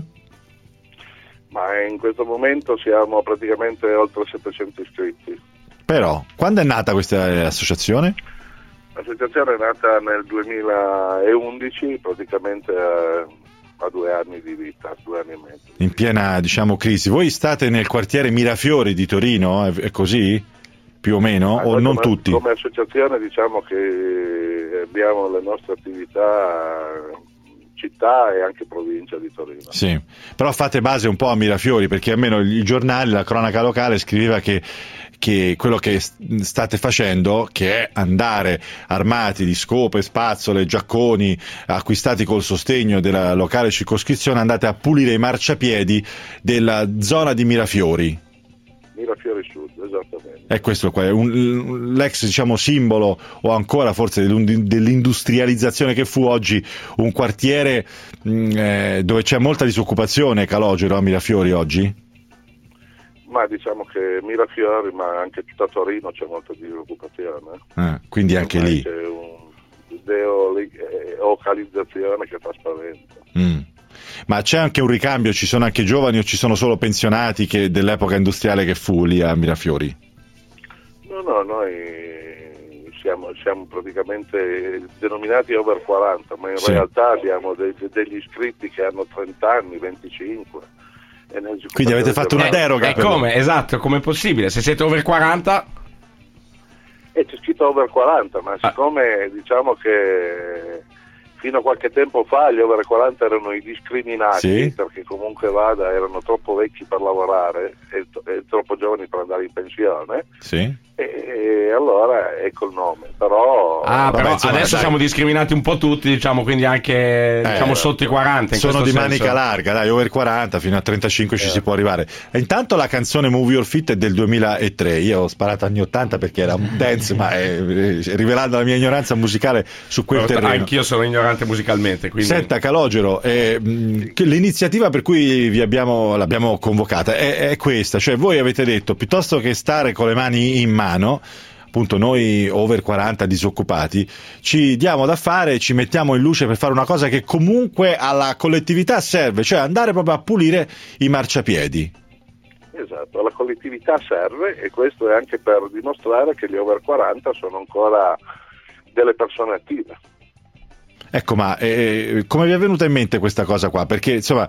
Ma in questo momento siamo praticamente oltre 700 iscritti. Però, quando è nata questa associazione? L'associazione è nata nel 2011, praticamente a 2 anni di vita, 2 anni e mezzo. In piena, diciamo, crisi. Voi state nel quartiere Mirafiori di Torino, è così? Più o meno, o non tutti? Come associazione diciamo che abbiamo le nostre attività città e anche provincia di Torino. Sì, però fate base un po' a Mirafiori, perché almeno i giornali, la cronaca locale scriveva che quello che state facendo, che è andare armati di scope, spazzole, giacconi acquistati col sostegno della locale circoscrizione, andate a pulire i marciapiedi della zona di Mirafiori. Mirafiori Sud, esattamente. È questo qua, è l'ex, diciamo, simbolo, o ancora forse dell'industrializzazione che fu oggi un quartiere dove c'è molta disoccupazione. Calogero, a Mirafiori oggi? Ma diciamo che Mirafiori, ma anche tutta Torino c'è molta disoccupazione. Quindi anche lì c'è un deolocalizzazione che fa spavento. Ma c'è anche un ricambio, ci sono anche giovani o ci sono solo pensionati dell'epoca industriale che fu lì a Mirafiori? No, noi siamo praticamente denominati over 40, ma in realtà abbiamo degli iscritti che hanno 30 anni, 25. Quindi avete fatto una deroga? E come? Esatto, com'è possibile? Se siete over 40? C'è scritto over 40, ma siccome diciamo che fino a qualche tempo fa gli over 40 erano i discriminati, sì, perché comunque erano troppo vecchi per lavorare e troppo giovani per andare in pensione, sì, e allora ecco il nome. Però adesso siamo discriminati un po' tutti, diciamo, quindi anche diciamo sotto i 40 in sono di senso. Manica larga, dai, over 40 fino a 35 ci si può arrivare. E intanto la canzone Move Your Feet è del 2003, io ho sparato anni 80 perché era un dance, ma rivelando la mia ignoranza musicale su quel terreno. Anch'io sono ignorante musicalmente, quindi... Senta Calogero, l'iniziativa per cui l'abbiamo convocata è questa, cioè voi avete detto, piuttosto che stare con le mani in mano, appunto noi over 40 disoccupati, ci diamo da fare, ci mettiamo in luce per fare una cosa che comunque alla collettività serve, cioè andare proprio a pulire i marciapiedi. Esatto, la collettività serve, e questo è anche per dimostrare che gli over 40 sono ancora delle persone attive. Ecco, ma come vi è venuta in mente questa cosa qua? Perché insomma,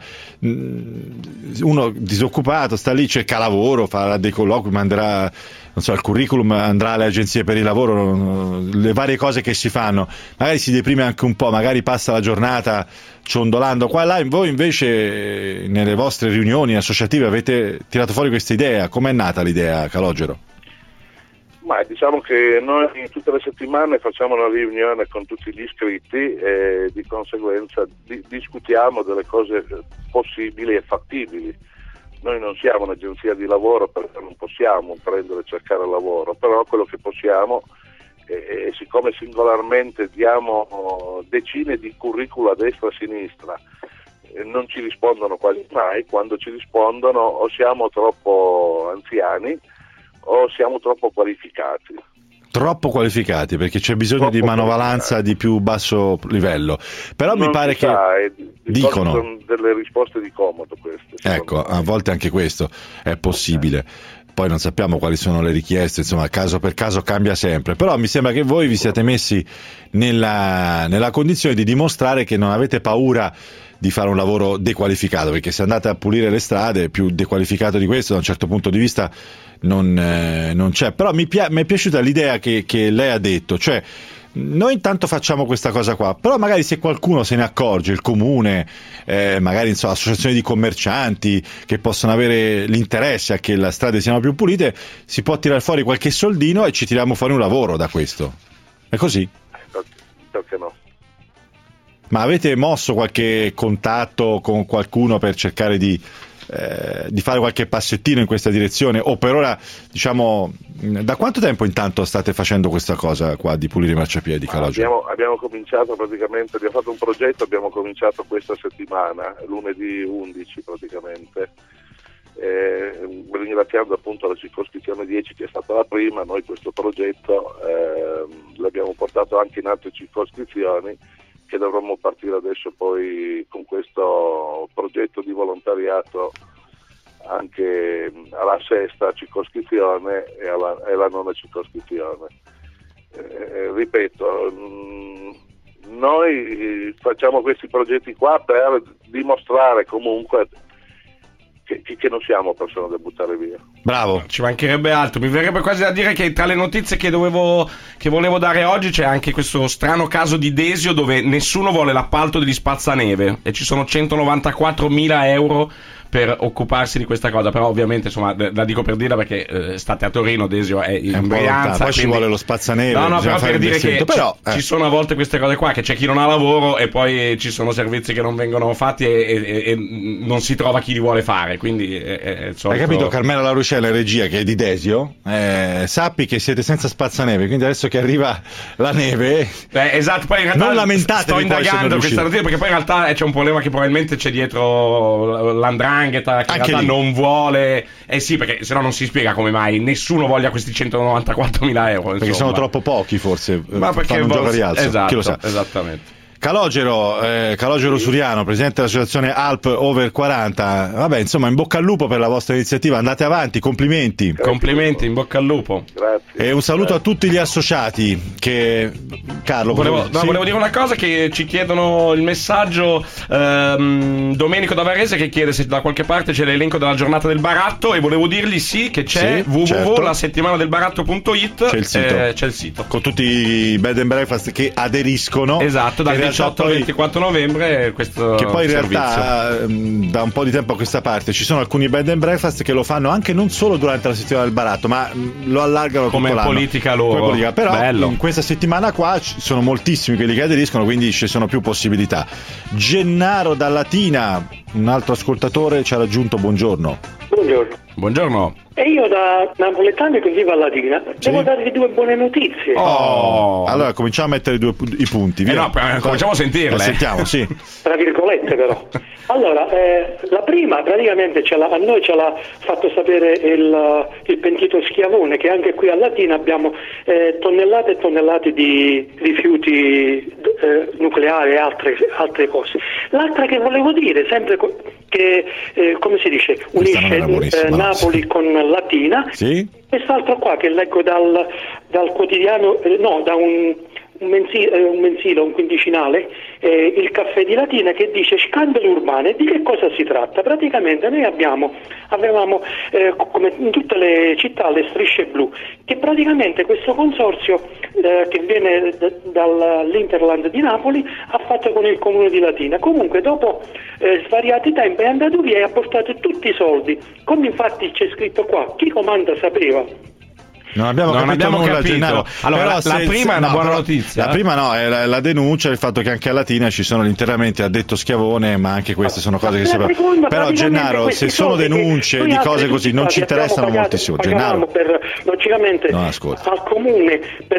uno disoccupato sta lì, cerca lavoro, farà dei colloqui, manderà, non so, il curriculum, andrà alle agenzie per il lavoro, le varie cose che si fanno, magari si deprime anche un po', magari passa la giornata ciondolando qua e là. Voi invece nelle vostre riunioni associative avete tirato fuori questa idea. Com'è nata l'idea, Calogero? Ma diciamo che noi tutte le settimane facciamo una riunione con tutti gli iscritti e di conseguenza discutiamo delle cose possibili e fattibili. Noi non siamo un'agenzia di lavoro, perché non possiamo prendere e cercare lavoro, però quello che possiamo, e siccome singolarmente diamo decine di curricula a destra e a sinistra, non ci rispondono quasi mai. Quando ci rispondono o siamo troppo anziani o siamo troppo qualificati. Troppo qualificati, perché c'è bisogno di manovalanza di più basso livello. Però non mi pare che dicono sono delle risposte di comodo queste. Ecco, a volte anche questo è possibile. Poi non sappiamo quali sono le richieste, insomma, caso per caso cambia sempre. Però mi sembra che voi vi siate messi nella condizione di dimostrare che non avete paura di fare un lavoro dequalificato, perché se andate a pulire le strade, più dequalificato di questo da un certo punto di vista non c'è. Però mi è piaciuta l'idea che lei ha detto, cioè noi intanto facciamo questa cosa qua, però magari se qualcuno se ne accorge, il comune, magari insomma, associazioni di commercianti che possono avere l'interesse a che le strade siano più pulite, si può tirare fuori qualche soldino e ci tiriamo fuori un lavoro da questo. È così? Perché no? Ma avete mosso qualche contatto con qualcuno per cercare di fare qualche passettino in questa direzione? O per ora, diciamo, da quanto tempo intanto state facendo questa cosa qua di pulire i marciapiedi, Calogero? Abbiamo cominciato praticamente, abbiamo fatto un progetto, abbiamo cominciato questa settimana, lunedì 11 praticamente, ringraziando appunto la circoscrizione 10 che è stata la prima. Noi questo progetto l'abbiamo portato anche in altre circoscrizioni, che dovremmo partire adesso poi con questo progetto di volontariato anche alla sesta circoscrizione e alla nona circoscrizione. Ripeto, noi facciamo questi progetti qua per dimostrare comunque che non siamo persone da buttare via. Bravo, ci mancherebbe altro. Mi verrebbe quasi da dire che tra le notizie che volevo dare oggi c'è anche questo strano caso di Desio, dove nessuno vuole l'appalto degli spazzaneve e ci sono 194.000 euro per occuparsi di questa cosa. Però ovviamente, insomma, la dico per dirla perché state a Torino, Desio è in Brianza, poi ci vuole lo spazzaneve. No, però per dire che ci sono a volte queste cose qua, che c'è chi non ha lavoro e poi ci sono servizi che non vengono fatti e non si trova chi li vuole fare, quindi Hai capito, Carmela La Ruscella, regia, che è di Desio? Sappi che siete senza spazzaneve, quindi adesso che arriva la neve, esatto, poi in realtà non lamentatevi. Sto indagando questa notizia, perché poi in realtà c'è un problema che probabilmente c'è dietro l'andrangheta, che anche in realtà non vuole. Sì, perché sennò non si spiega come mai nessuno voglia questi 194.000 euro, perché sono troppo pochi, forse. Ma perché fanno un gioco a rialzo, esatto, chi lo sa. Esattamente. Calogero Suriano, presidente dell'associazione Alp Over 40. Vabbè, insomma, in bocca al lupo per la vostra iniziativa, andate avanti, complimenti. Complimenti, in bocca al lupo. Grazie. E un saluto a tutti gli associati. Carlo, volevo dire una cosa, che ci chiedono il messaggio. Domenico da Varese che chiede se da qualche parte c'è l'elenco della giornata del baratto, e volevo dirgli sì, che c'è, www.lasettimanadelbaratto.it. C'è il sito con tutti i bed and breakfast che aderiscono. Esatto, dal 18 al 24 novembre questo che poi in servizio. realtà da un po' di tempo a questa parte ci sono alcuni bed and breakfast che lo fanno anche non solo durante la settimana del baratto, ma lo allargano come tutto l'anno. Politica loro. Però bello. In questa settimana qua sono moltissimi quelli che aderiscono, quindi ci sono più possibilità. Gennaro da Latina, un altro ascoltatore, ci ha raggiunto. Buongiorno. Buongiorno. E io da napoletano che vivo a Latina devo darvi due buone notizie. Allora cominciamo a mettere i punti. Via. Cominciamo a sentirle. Sentiamo, sì. Tra virgolette, però. Allora, la prima praticamente a noi ce l'ha fatto sapere il pentito Schiavone, che anche qui a Latina abbiamo tonnellate e tonnellate di rifiuti nucleari e altre cose. L'altra che volevo dire, sempre che come si dice, unisce Napoli con Latina. Sì? Quest'altro qua che leggo dal quotidiano, da un mensile, un quindicinale, il Caffè di Latina, che dice scandali urbani. Di che cosa si tratta? Praticamente noi avevamo come in tutte le città le strisce blu, che praticamente questo consorzio che viene dall'Interland di Napoli ha fatto con il comune di Latina. Comunque dopo svariati tempi è andato via e ha portato tutti i soldi, come infatti c'è scritto qua, chi comanda sapeva. Non abbiamo capito. Gennaro. Allora, la prima è una buona notizia. La prima è la denuncia, il fatto che anche a Latina ci sono gli interventi a detto Schiavone, ma anche queste sono cose che sembrano. Però Gennaro, se sono denunce di cose così non ci interessano moltissimo. Gennaro, logicamente al comune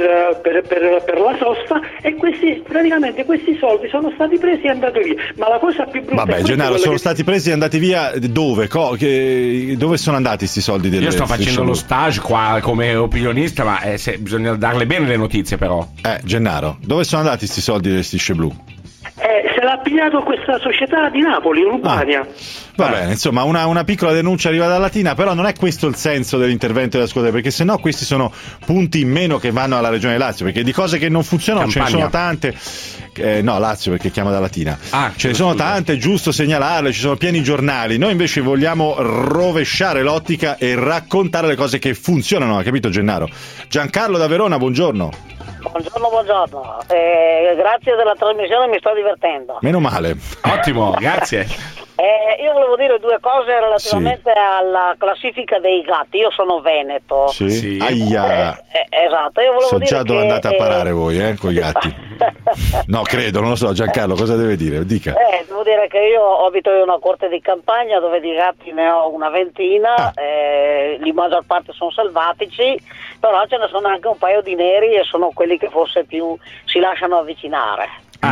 per la sosta, e praticamente questi soldi sono stati presi e andati via. Ma la cosa più brutta vabbè, Gennaro, sono stati presi e andati via dove? Dove sono andati questi soldi? Io sto facendo lo stage qua come opinionista, ma bisogna darle bene le notizie, però. Gennaro, dove sono andati questi soldi delle strisce blu? Se l'ha pigliato questa società di Napoli, Urbania. Va bene, insomma, una piccola denuncia arriva da Latina, però non è questo il senso dell'intervento della scuola, perché sennò questi sono punti in meno che vanno alla regione Lazio, perché di cose che non funzionano ce ne sono tante. No, Lazio, perché chiama da Latina. Ce ne sono tante, è giusto segnalarle, ci sono pieni giornali. Noi invece vogliamo rovesciare l'ottica e raccontare le cose che funzionano, ha capito Gennaro? Giancarlo da Verona, buongiorno. Buongiorno. Grazie della trasmissione, mi sto divertendo. Meno male. Ottimo, grazie. Io volevo dire due cose relativamente alla classifica dei gatti. Io sono veneto. Sì. Aia. Esatto. Io volevo dire dove andate a parare voi, con i gatti. No, credo, non lo so. Giancarlo, cosa deve dire? Dica. Devo dire che io abito in una corte di campagna dove di gatti ne ho una ventina, la maggior parte sono selvatici, però ce ne sono anche un paio di neri e sono quelli che forse più si lasciano avvicinare.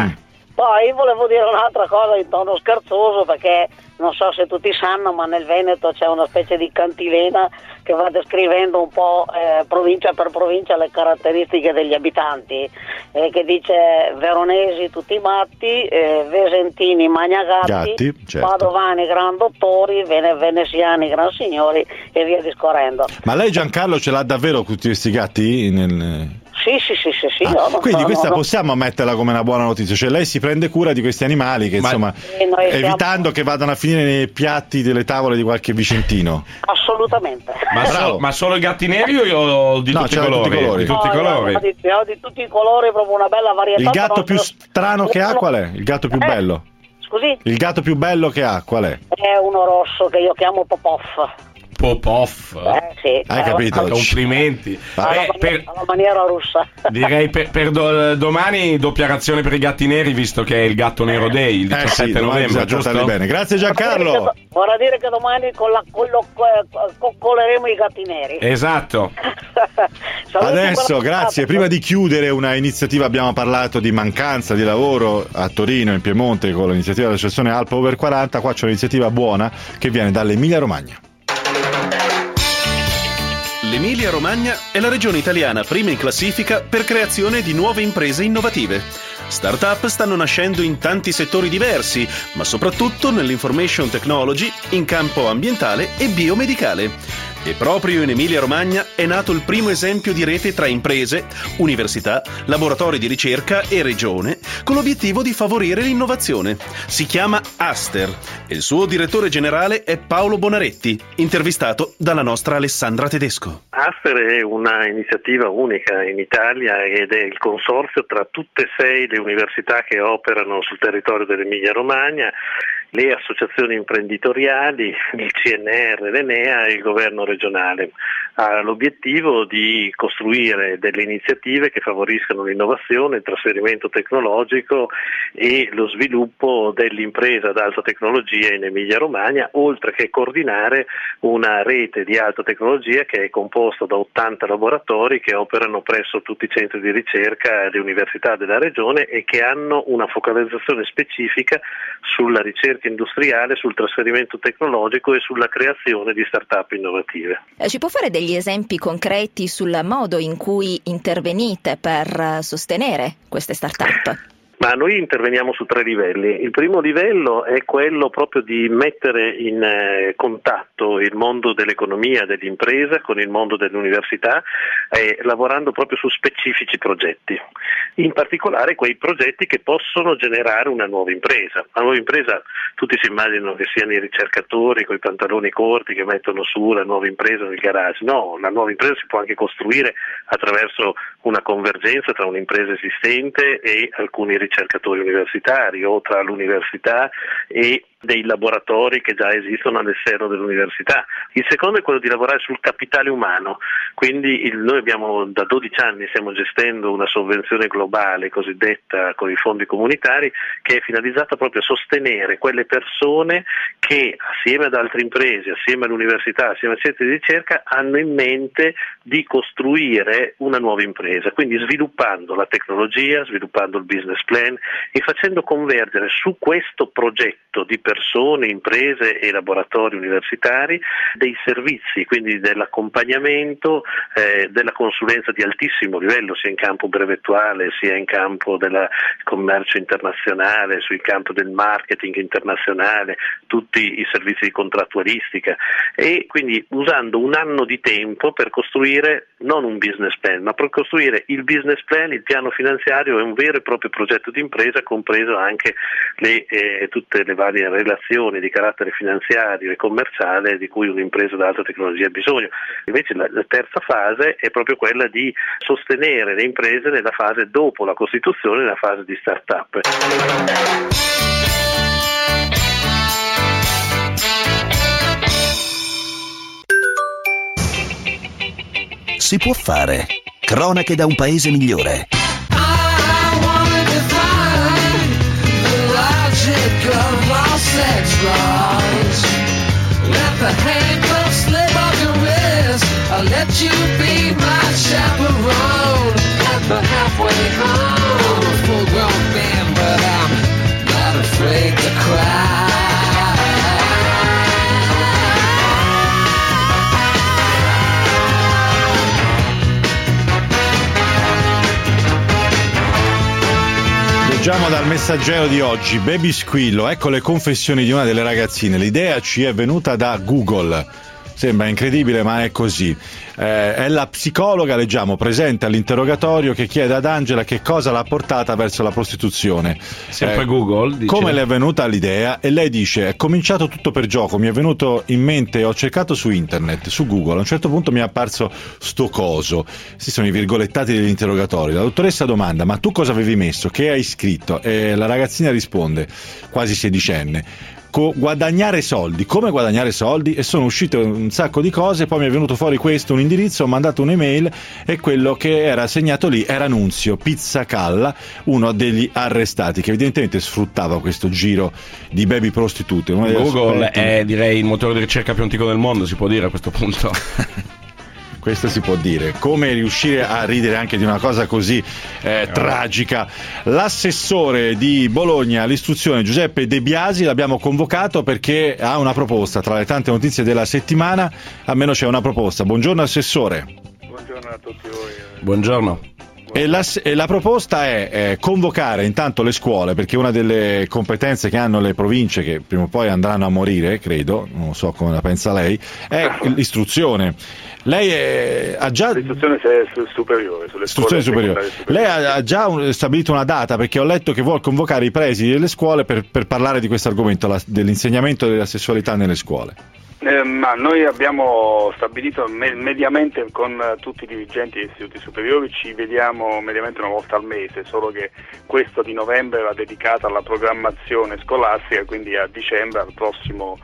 Poi volevo dire un'altra cosa in tono scherzoso, perché non so se tutti sanno, ma nel Veneto c'è una specie di cantilena che va descrivendo un po' provincia per provincia le caratteristiche degli abitanti, che dice veronesi tutti matti, vesentini magnagatti, certo. Padovani gran dottori, veneziani gran signori e via discorrendo. Ma lei Giancarlo ce l'ha davvero tutti questi gatti Sì. Quindi questa possiamo metterla come una buona notizia, cioè lei si prende cura di questi animali che evitando che vadano a finire nei piatti delle tavole di qualche vicentino. Assolutamente. Ma solo i gatti neri o di tutti i colori? Di tutti i colori. Ho di tutti i colori, proprio una bella varietà. Il gatto più strano che ha qual è? Il gatto più bello? Scusi? Il gatto più bello che ha qual è? È uno rosso che io chiamo Popov. Hai capito? Complimenti. Alla maniera russa. Direi per domani doppia razione per i gatti neri, visto che è il gatto nero day il 17 novembre, giusto? Bene. Grazie Giancarlo. Vorrà dire che domani coccoleremo i gatti neri. Esatto. Adesso, grazie. Prima di chiudere una iniziativa, abbiamo parlato di mancanza di lavoro a Torino, in Piemonte, con l'iniziativa dell'associazione Alpa Over 40. Qua c'è un'iniziativa buona che viene dall'Emilia Romagna. L'Emilia Romagna è la regione italiana prima in classifica per creazione di nuove imprese innovative. Start-up stanno nascendo in tanti settori diversi, ma soprattutto nell'information technology, in campo ambientale e biomedicale. E proprio in Emilia Romagna è nato il primo esempio di rete tra imprese, università, laboratori di ricerca e regione, con l'obiettivo di favorire l'innovazione. Si chiama Aster e il suo direttore generale è Paolo Bonaretti, intervistato dalla nostra Alessandra Tedesco. Aster è una iniziativa unica in Italia ed è il consorzio tra tutte e 6 le università che operano sul territorio dell'Emilia Romagna, le associazioni imprenditoriali, il CNR, l'Enea e il governo regionale. Ha l'obiettivo di costruire delle iniziative che favoriscano l'innovazione, il trasferimento tecnologico e lo sviluppo dell'impresa ad alta tecnologia in Emilia Romagna, oltre che coordinare una rete di alta tecnologia che è composta da 80 laboratori che operano presso tutti i centri di ricerca e le università della regione e che hanno una focalizzazione specifica sulla ricerca industriale, sul trasferimento tecnologico e sulla creazione di start-up innovative. Ci può fare degli esempi concreti sul modo in cui intervenite per sostenere queste start-up? Ma noi interveniamo su 3 livelli. Il primo livello è quello proprio di mettere in contatto il mondo dell'economia, dell'impresa con il mondo dell'università, lavorando proprio su specifici progetti, in particolare quei progetti che possono generare una nuova impresa. La nuova impresa, tutti si immaginano che siano i ricercatori con i pantaloni corti che mettono su la nuova impresa nel garage. No, la nuova impresa si può anche costruire attraverso una convergenza tra un'impresa esistente e alcuni ricercatori universitari, o tra l'università e dei laboratori che già esistono all'esterno dell'università. Il secondo è quello di lavorare sul capitale umano, quindi noi abbiamo da 12 anni stiamo gestendo una sovvenzione globale cosiddetta con i fondi comunitari, che è finalizzata proprio a sostenere quelle persone che assieme ad altre imprese, assieme all'università, assieme ai centri di ricerca hanno in mente di costruire una nuova impresa, quindi sviluppando la tecnologia, sviluppando il business plan e facendo convergere su questo progetto di persone, imprese e laboratori universitari dei servizi, quindi dell'accompagnamento, della consulenza di altissimo livello, sia in campo brevettuale, sia in campo del commercio internazionale, sul campo del marketing internazionale, tutti i servizi di contrattualistica, e quindi usando un anno di tempo per costruire non un business plan, ma per costruire il business plan, il piano finanziario e un vero e proprio progetto di impresa, compreso anche tutte le varie relazioni di carattere finanziario e commerciale di cui un'impresa d'alta tecnologia ha bisogno. Invece la terza fase è proprio quella di sostenere le imprese nella fase dopo la costituzione, nella fase di start-up. Si può fare. Cronache da un paese migliore. Let the handcuffs slip off your wrist. I'll let you be my chaperone at the halfway home. I'm a full-grown man, but I'm not afraid to cry. Leggiamo dal Messaggero di oggi: Baby Squillo, ecco le confessioni di una delle ragazzine. L'idea ci è venuta da Google. Sembra incredibile, ma è così. È la psicologa, leggiamo, presente all'interrogatorio, che chiede ad Angela che cosa l'ha portata verso la prostituzione. Sempre Google dice. Come le è venuta l'idea, e lei dice: è cominciato tutto per gioco, mi è venuto in mente, ho cercato su internet, su Google, a un certo punto mi è apparso sto coso. Questi sono i virgolettati degli interrogatori. La dottoressa domanda: ma tu cosa avevi messo? Che hai scritto? E la ragazzina risponde, quasi sedicenne: guadagnare soldi. Come guadagnare soldi? E sono uscite un sacco di cose, poi mi è venuto fuori questo, un indirizzo, ho mandato un'email e quello che era segnato lì era Nunzio Pizzacalla, uno degli arrestati, che evidentemente sfruttava questo giro di baby prostitute. Google è, direi, il motore di ricerca più antico del mondo, si può dire a questo punto. Questo si può dire. Come riuscire a ridere anche di una cosa così tragica. L'assessore di Bologna all'istruzione, Giuseppe De Biasi, l'abbiamo convocato perché ha una proposta. Tra le tante notizie della settimana, almeno c'è una proposta. Buongiorno assessore. Buongiorno a tutti voi. Buongiorno. E la proposta è convocare intanto le scuole, perché una delle competenze che hanno le province, che prima o poi andranno a morire, credo, non so come la pensa lei, è l'istruzione. Lei ha già l'istruzione superiore, sulle istruzione superiore. Lei ha già stabilito una data, perché ho letto che vuol convocare i presidi delle scuole per parlare di questo argomento, dell'insegnamento della sessualità nelle scuole. Ma noi abbiamo stabilito mediamente con tutti i dirigenti degli istituti superiori, ci vediamo mediamente una volta al mese, solo che questo di novembre era dedicato alla programmazione scolastica, quindi a dicembre al prossimo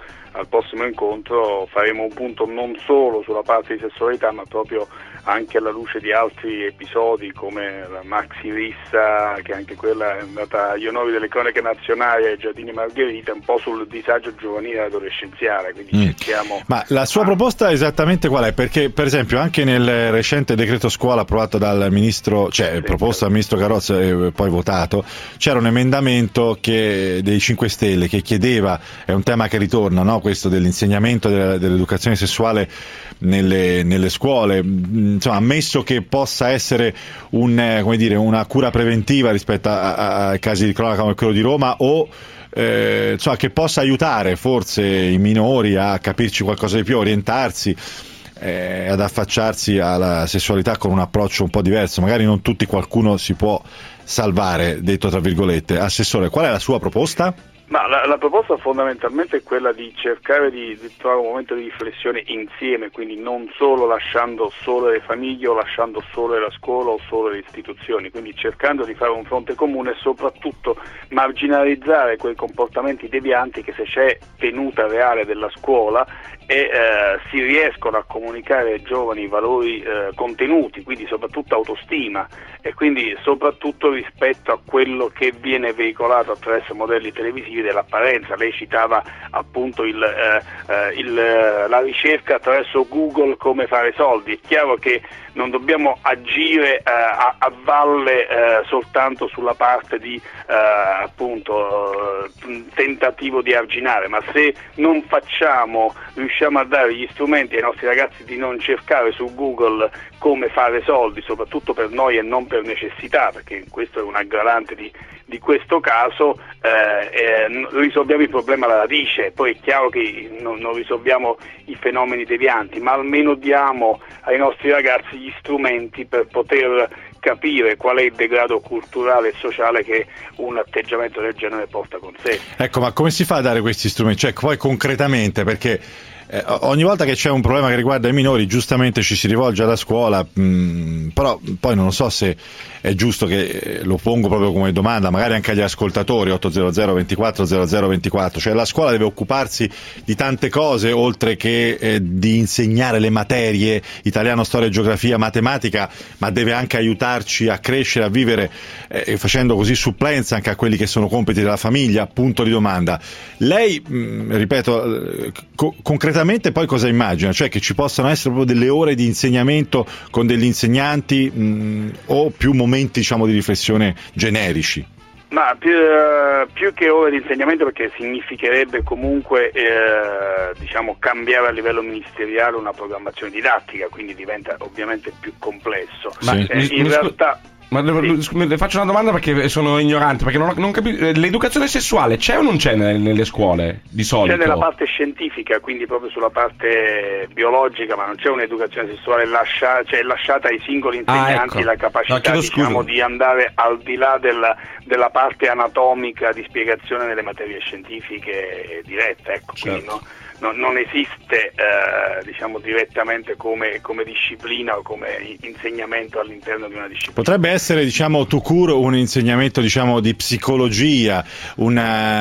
incontro faremo un punto non solo sulla parte di sessualità, ma proprio anche alla luce di altri episodi come la Maxi Rissa, che anche quella è andata agli onori delle cronache nazionali ai Giardini Margherita, un po' sul disagio giovanile e adolescenziale, quindi cerchiamo. Ma la sua proposta esattamente qual è? Perché per esempio anche nel recente decreto scuola approvato dal ministro, proposto dal ministro Carrozza e poi votato, c'era un emendamento dei 5 Stelle che chiedeva, è un tema che ritorna, no? Questo dell'insegnamento dell'educazione sessuale nelle scuole. insomma, ammesso che possa essere una cura preventiva rispetto a casi di cronaca come quello di Roma, o insomma, che possa aiutare forse i minori a capirci qualcosa di più, orientarsi, ad affacciarsi alla sessualità con un approccio un po' diverso. Magari non tutti, qualcuno si può salvare, detto tra virgolette. Assessore, qual è la sua proposta? Ma la proposta fondamentalmente è quella di cercare di trovare un momento di riflessione insieme, quindi non solo lasciando solo le famiglie o lasciando solo la scuola o solo le istituzioni, quindi cercando di fare un fronte comune e soprattutto marginalizzare quei comportamenti devianti che, se c'è tenuta reale della scuola e si riescono a comunicare ai giovani valori contenuti, quindi soprattutto autostima, e quindi soprattutto rispetto a quello che viene veicolato attraverso modelli televisivi dell'apparenza. Lei citava appunto la ricerca attraverso Google come fare soldi. È chiaro che non dobbiamo agire a valle soltanto sulla parte di tentativo di arginare, ma se non riusciamo a dare gli strumenti ai nostri ragazzi di non cercare su Google come fare soldi, soprattutto per noi e non per necessità, perché questo è un aggravante di questo caso, risolviamo il problema alla radice. Poi è chiaro che non risolviamo i fenomeni devianti, ma almeno diamo ai nostri ragazzi gli strumenti per poter capire qual è il degrado culturale e sociale che un atteggiamento del genere porta con sé. Ecco, ma come si fa a dare questi strumenti? Cioè, poi concretamente, perché ogni volta che c'è un problema che riguarda i minori, giustamente ci si rivolge alla scuola, però poi non so se è giusto che lo pongo proprio come domanda, magari anche agli ascoltatori. 800 24 00 24, cioè la scuola deve occuparsi di tante cose oltre che di insegnare le materie italiano, storia, geografia, matematica, ma deve anche aiutarci a crescere, a vivere, facendo così supplenza anche a quelli che sono compiti della famiglia. Punto di domanda. Lei, ripeto, concretamente poi cosa immagina? Cioè che ci possano essere proprio delle ore di insegnamento con degli insegnanti, o più momenti, diciamo, di riflessione generici? Ma più che ore di insegnamento, perché significherebbe comunque cambiare a livello ministeriale una programmazione didattica, quindi diventa ovviamente più complesso. Ma in realtà... Ma le faccio una domanda perché sono ignorante, perché non capisco. L'educazione sessuale c'è o non c'è nelle scuole di solito? C'è nella parte scientifica, quindi proprio sulla parte biologica, ma non c'è un'educazione sessuale lasciata ai singoli insegnanti, ecco, la capacità di andare al di là della parte anatomica di spiegazione delle materie scientifiche diretta, ecco. Certo. Quindi non esiste direttamente come disciplina o come insegnamento all'interno di una disciplina. Potrebbe essere, tout court, un insegnamento di psicologia, un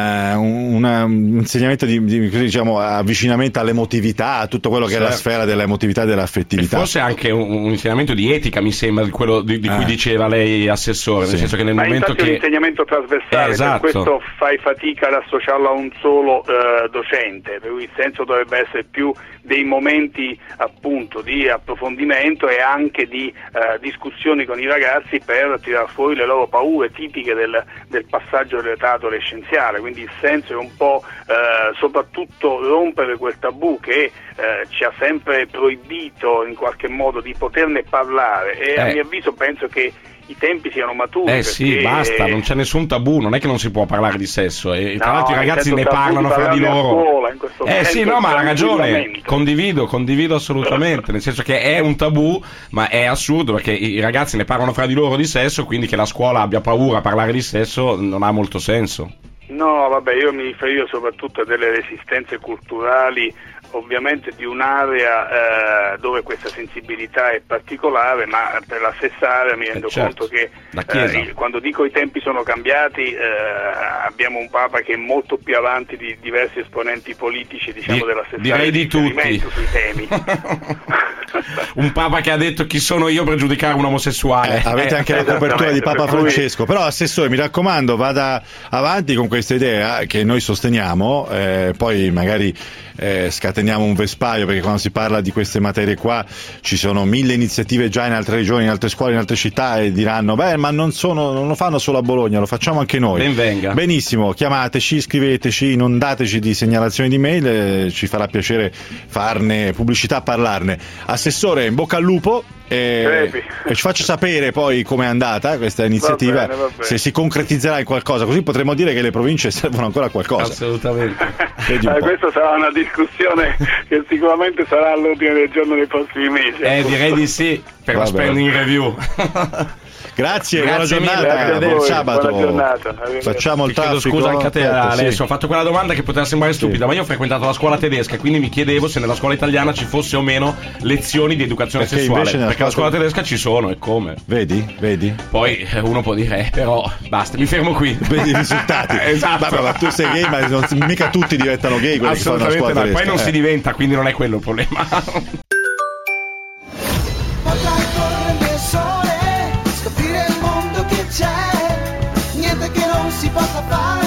insegnamento di avvicinamento all'emotività, a tutto quello che è la sfera dell'emotività e dell'affettività. E forse anche un insegnamento di etica, mi sembra, di quello di cui diceva lei, assessore, nel senso che nel momento che... è un insegnamento trasversale, esatto. Per questo fai fatica ad associarlo a un solo docente, per cui il senso dovrebbe essere più dei momenti appunto di approfondimento e anche di discussioni con i ragazzi per tirar fuori le loro paure tipiche del passaggio dell'età adolescenziale. Quindi il senso è un po' soprattutto rompere quel tabù che ci ha sempre proibito in qualche modo di poterne parlare, e a mio avviso penso che i tempi siano maturi. Sì, basta, non c'è nessun tabù, non è che non si può parlare di sesso, e tra l'altro i ragazzi ne parlano fra di loro. Sì, no, ma ha ragione, condivido assolutamente, nel senso che è un tabù, ma è assurdo perché i ragazzi ne parlano fra di loro di sesso, quindi che la scuola abbia paura a parlare di sesso non ha molto senso. No, vabbè, io mi riferivo soprattutto a delle resistenze culturali, ovviamente di un'area dove questa sensibilità è particolare, ma per la stessa area mi rendo conto che quando dico i tempi sono cambiati, abbiamo un Papa che è molto più avanti di diversi esponenti politici, della stessa direi di tutti sui temi. Un Papa che ha detto: chi sono io per giudicare un omosessuale? Avete anche la copertura di Papa Francesco. Però, assessore, mi raccomando, vada avanti con questa idea che noi sosteniamo, poi magari scateniamo un vespaio, perché quando si parla di queste materie qua ci sono 1000 iniziative già in altre regioni, in altre scuole, in altre città, e diranno: ma non lo fanno solo a Bologna, lo facciamo anche noi. Ben venga. Benissimo, chiamateci, scriveteci, inondateci di segnalazioni di mail, ci farà piacere farne pubblicità, parlarne. Assessore, in bocca al lupo. e ci faccio sapere poi com'è andata questa iniziativa, va bene. se si concretizzerà in qualcosa, così potremmo dire che le province servono ancora a qualcosa. Assolutamente. Questa sarà una discussione che sicuramente sarà all'ordine del giorno nei prossimi mesi. Direi di sì, per la spending review. Grazie, buona Grazie giornata, mille, buon sabato. buona giornata. Facciamo il Chiedo traffico. scusa anche a te, Alessio. Sì. Ho fatto quella domanda che poteva sembrare stupida, ma io ho frequentato la scuola tedesca, quindi mi chiedevo se nella scuola italiana ci fosse o meno lezioni di educazione Perché sessuale. invece Perché la scuola tedesca ci sono, e come? Vedi? Poi uno può dire, però basta, mi fermo qui. Vedi i risultati. Esatto. Vabbè, ma tu sei gay, ma mica tutti diventano gay quelli che fanno la Assolutamente scuola no, poi tedesca. non si diventa, quindi non è quello il problema. Scoprire il mondo che c'è, niente che non si possa fare.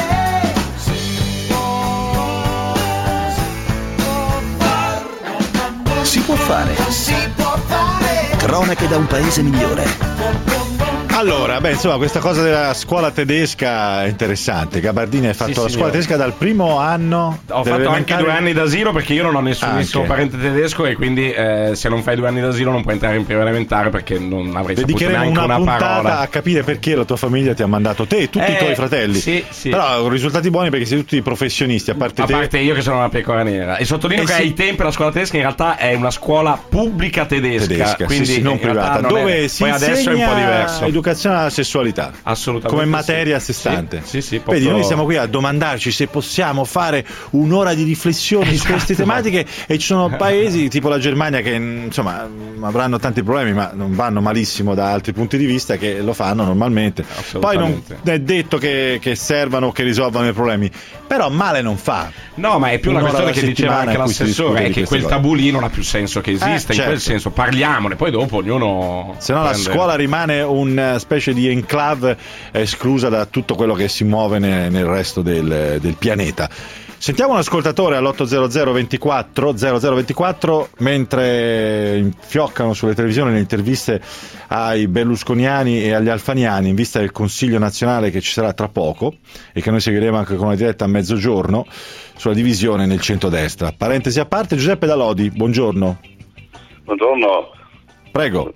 Si può fare. Cronache da un paese migliore. Allora, insomma, questa cosa della scuola tedesca è interessante. Gabardini hai fatto la scuola tedesca dal primo anno. Ho fatto anche 2 anni d'asilo, perché io non ho nessunissimo parente tedesco, e quindi se non fai 2 anni d'asilo non puoi entrare in prima elementare, perché non avrei saputo neanche una puntata parola a capire perché la tua famiglia ti ha mandato te e tutti i tuoi fratelli. Sì. Però con risultati buoni, perché siete tutti professionisti, a parte io che sono una pecora nera. E sottolineo che ai tempi la scuola tedesca in realtà è una scuola pubblica tedesca, quindi non privata, dove si poi adesso è un po' diverso. educazione alla sessualità, assolutamente, come materia a sé stante. Sì, Vedi, noi siamo qui a domandarci se possiamo fare un'ora di riflessione su queste tematiche, e ci sono paesi tipo la Germania che insomma avranno tanti problemi, ma non vanno malissimo da altri punti di vista, che lo fanno normalmente. Poi non è detto che servano, che risolvano i problemi, però male non fa. No, ma è più una questione che diceva anche l'assessore, è che quel tabù lì non ha più senso che esista, in quel senso parliamone, poi dopo ognuno, se no la scuola rimane una specie di enclave esclusa da tutto quello che si muove nel resto del pianeta. Sentiamo un ascoltatore all'800 24 0024, mentre infioccano sulle televisioni le interviste ai berlusconiani e agli alfaniani in vista del Consiglio nazionale che ci sarà tra poco, e che noi seguiremo anche con una diretta a mezzogiorno sulla divisione nel centrodestra. Parentesi a parte, Giuseppe da Lodi, buongiorno. Buongiorno. Prego.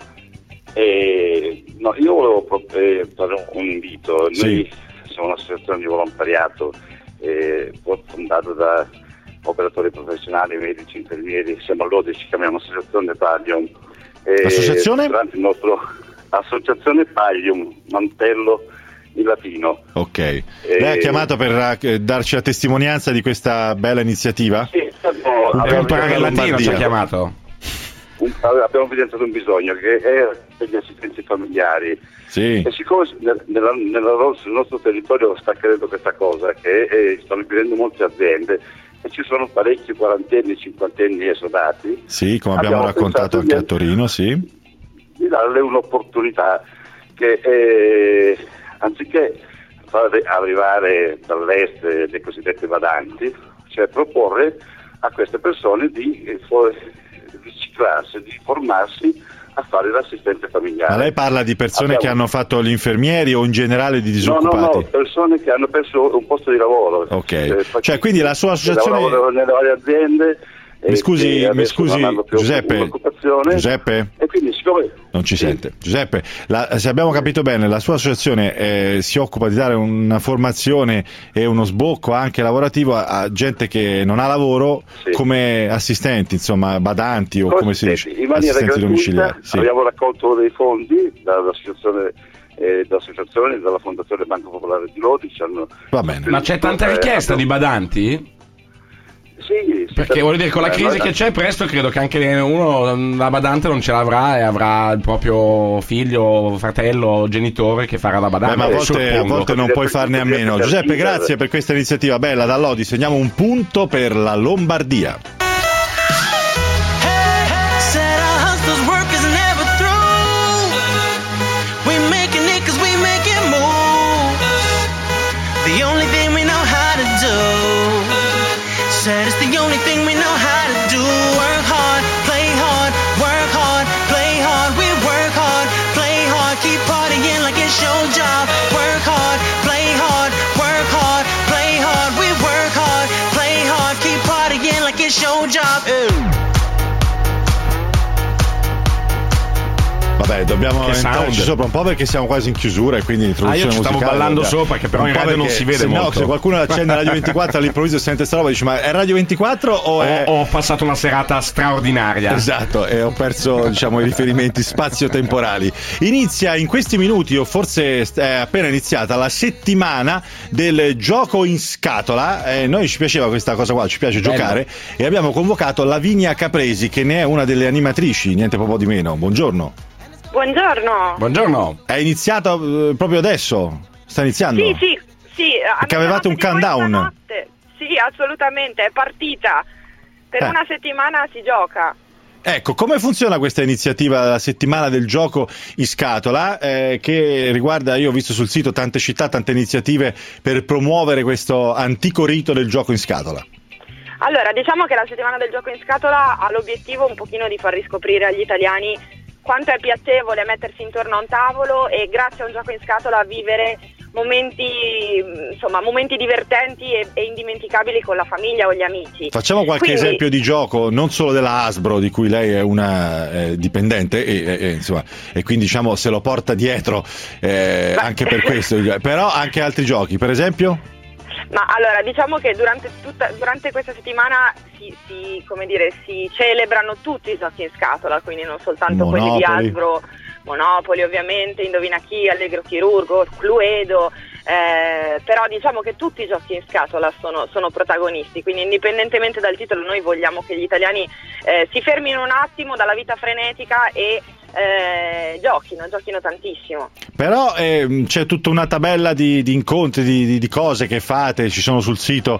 No, io volevo proprio fare un invito. Noi siamo un'associazione di volontariato fondata da operatori professionali, medici, infermieri. Siamo a Lodi, ci chiamiamo Associazione Paglium. Associazione? Durante il nostro Associazione Paglium, mantello in latino. Ok. Lei ha chiamato per darci la testimonianza di questa bella iniziativa? Sì, per imparare il latino ci ha chiamato. Abbiamo evidenziato un bisogno che è per gli assistenti familiari. Sì. E siccome sul nostro territorio sta accadendo questa cosa, che stanno chiudendo molte aziende e ci sono parecchi quarantenni, cinquantenni esodati. Sì, come abbiamo raccontato anche a Torino, di darle un'opportunità che anziché far arrivare dall'est dei cosiddetti badanti, cioè proporre a queste persone di riciclarsi, di formarsi a fare l'assistente familiare. Ma lei parla di persone che hanno fatto gli infermieri o in generale di disoccupati? No, persone che hanno perso un posto di lavoro. Ok, cioè quindi la sua associazione... Lavorano nelle varie aziende. Mi scusi Giuseppe? E quindi siccome... Non ci sente. Giuseppe, se abbiamo capito bene, la sua associazione si occupa di dare una formazione e uno sbocco anche lavorativo a gente che non ha lavoro, come assistenti, insomma, badanti o come si dice, in maniera assistenti domiciliari. Abbiamo raccolto dei fondi dall'associazione, dalla Fondazione Banco Popolare di Lodi. Va bene. Ma c'è tanta richiesta di badanti? Sì, perché voglio dire, con la crisi che c'è presto credo che anche la badante non ce l'avrà e avrà il proprio figlio, fratello, genitore che farà la badante. Ma a volte non puoi farne a meno. Giuseppe, grazie per questa iniziativa bella. Da Lodi segniamo un punto per la Lombardia. Said it's the only thing we know how to do. Work hard, play hard, work hard, play hard. We work hard, play hard, keep partying like it's your job. Work hard, play hard, work hard, play hard. We work hard, play hard, keep partying like it's your Vabbè, dobbiamo entrarci sound. sopra un po' perché siamo quasi in chiusura e quindi l'introduzione io ci stavo musicale ballando sopra, che però in radio non si vede se molto. No, se qualcuno accende Radio 24 all'improvviso sente sta roba, dice ma è Radio 24 o è... Ho passato una serata straordinaria. Esatto, e ho perso diciamo i riferimenti spazio-temporali. Inizia in questi minuti, o forse è appena iniziata, la settimana del gioco in scatola. Noi ci piaceva questa cosa qua, ci piace giocare e abbiamo convocato Lavinia Capresi, che ne è una delle animatrici, niente proprio di meno. Buongiorno. Buongiorno. È iniziato proprio adesso? Sta iniziando? Sì. Perché avevate un countdown? Sì, assolutamente, è partita. Per una settimana si gioca. Ecco, come funziona questa iniziativa, la settimana del gioco in scatola, che riguarda, io ho visto sul sito tante città, tante iniziative per promuovere questo antico rito del gioco in scatola? Allora, diciamo che la settimana del gioco in scatola ha l'obiettivo un pochino di far riscoprire agli italiani quanto è piacevole mettersi intorno a un tavolo e grazie a un gioco in scatola vivere momenti divertenti e indimenticabili con la famiglia o gli amici. Facciamo qualche esempio di gioco, non solo della Hasbro, di cui lei è una dipendente e quindi diciamo se lo porta dietro anche per questo, però anche altri giochi, per esempio? Ma allora, diciamo che durante questa settimana si celebrano tutti i giochi in scatola, quindi non soltanto Monopoli. quelli di Hasbro, Monopoli ovviamente, Indovina chi, Allegro Chirurgo, Cluedo, però diciamo che tutti i giochi in scatola sono protagonisti, quindi indipendentemente dal titolo noi vogliamo che gli italiani si fermino un attimo dalla vita frenetica e giochino tantissimo. Però c'è tutta una tabella di incontri, di cose che fate, ci sono sul sito.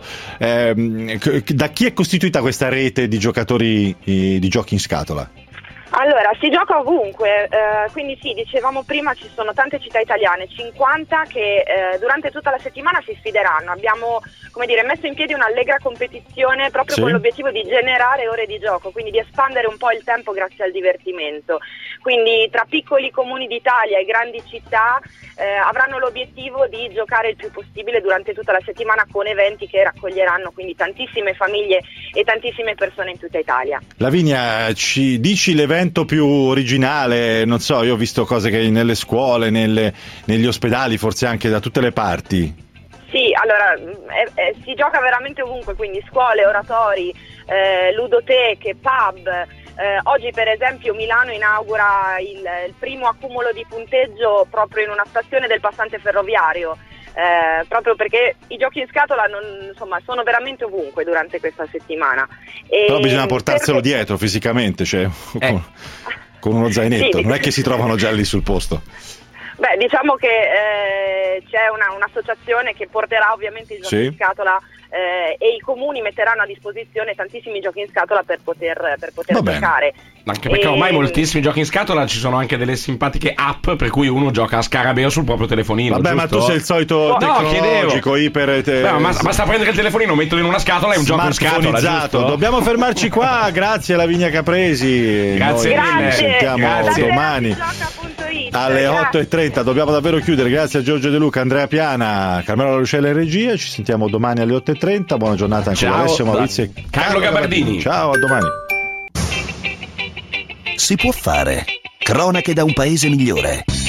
Da chi è costituita questa rete di giocatori di giochi in scatola? Allora, si gioca ovunque, quindi sì, dicevamo prima ci sono tante città italiane, 50 che durante tutta la settimana si sfideranno. Abbiamo, messo in piedi un'allegra competizione proprio con l'obiettivo di generare ore di gioco, quindi di espandere un po' il tempo grazie al divertimento. Quindi tra piccoli comuni d'Italia e grandi città avranno l'obiettivo di giocare il più possibile durante tutta la settimana con eventi che raccoglieranno quindi tantissime famiglie e tantissime persone in tutta Italia. Lavinia, ci dici l'evento più originale? Non so, io ho visto cose che nelle scuole, negli ospedali, forse anche da tutte le parti. Sì, allora si gioca veramente ovunque, quindi scuole, oratori, ludoteche, pub. Oggi per esempio Milano inaugura il primo accumulo di punteggio proprio in una stazione del passante ferroviario, proprio perché i giochi in scatola sono veramente ovunque durante questa settimana. Però bisogna portarselo dietro fisicamente, cioè con uno zainetto, non è che si trovano già lì sul posto. Beh, diciamo che c'è un'associazione che porterà ovviamente i giochi in scatola e i comuni metteranno a disposizione tantissimi giochi in scatola per poter giocare. Anche perché ormai moltissimi giochi in scatola, ci sono anche delle simpatiche app per cui uno gioca a scarabeo sul proprio telefonino. Vabbè, giusto? ma tu sei il solito tecnologico, basta prendere il telefonino, metterlo in una scatola e un gioco in scatola, giusto? Dobbiamo fermarci qua. Grazie Lavinia Capresi. Grazie mille. Ci sentiamo domani alle 8:30. Dobbiamo davvero chiudere. Grazie a Giorgio De Luca, Andrea Piana, Carmelo Lucella in regia. Ci sentiamo domani alle 8:30. Buona giornata anche a Alessio Maurizio e Carlo Gabardini. Ciao, a domani. Si può fare. Cronache da un paese migliore.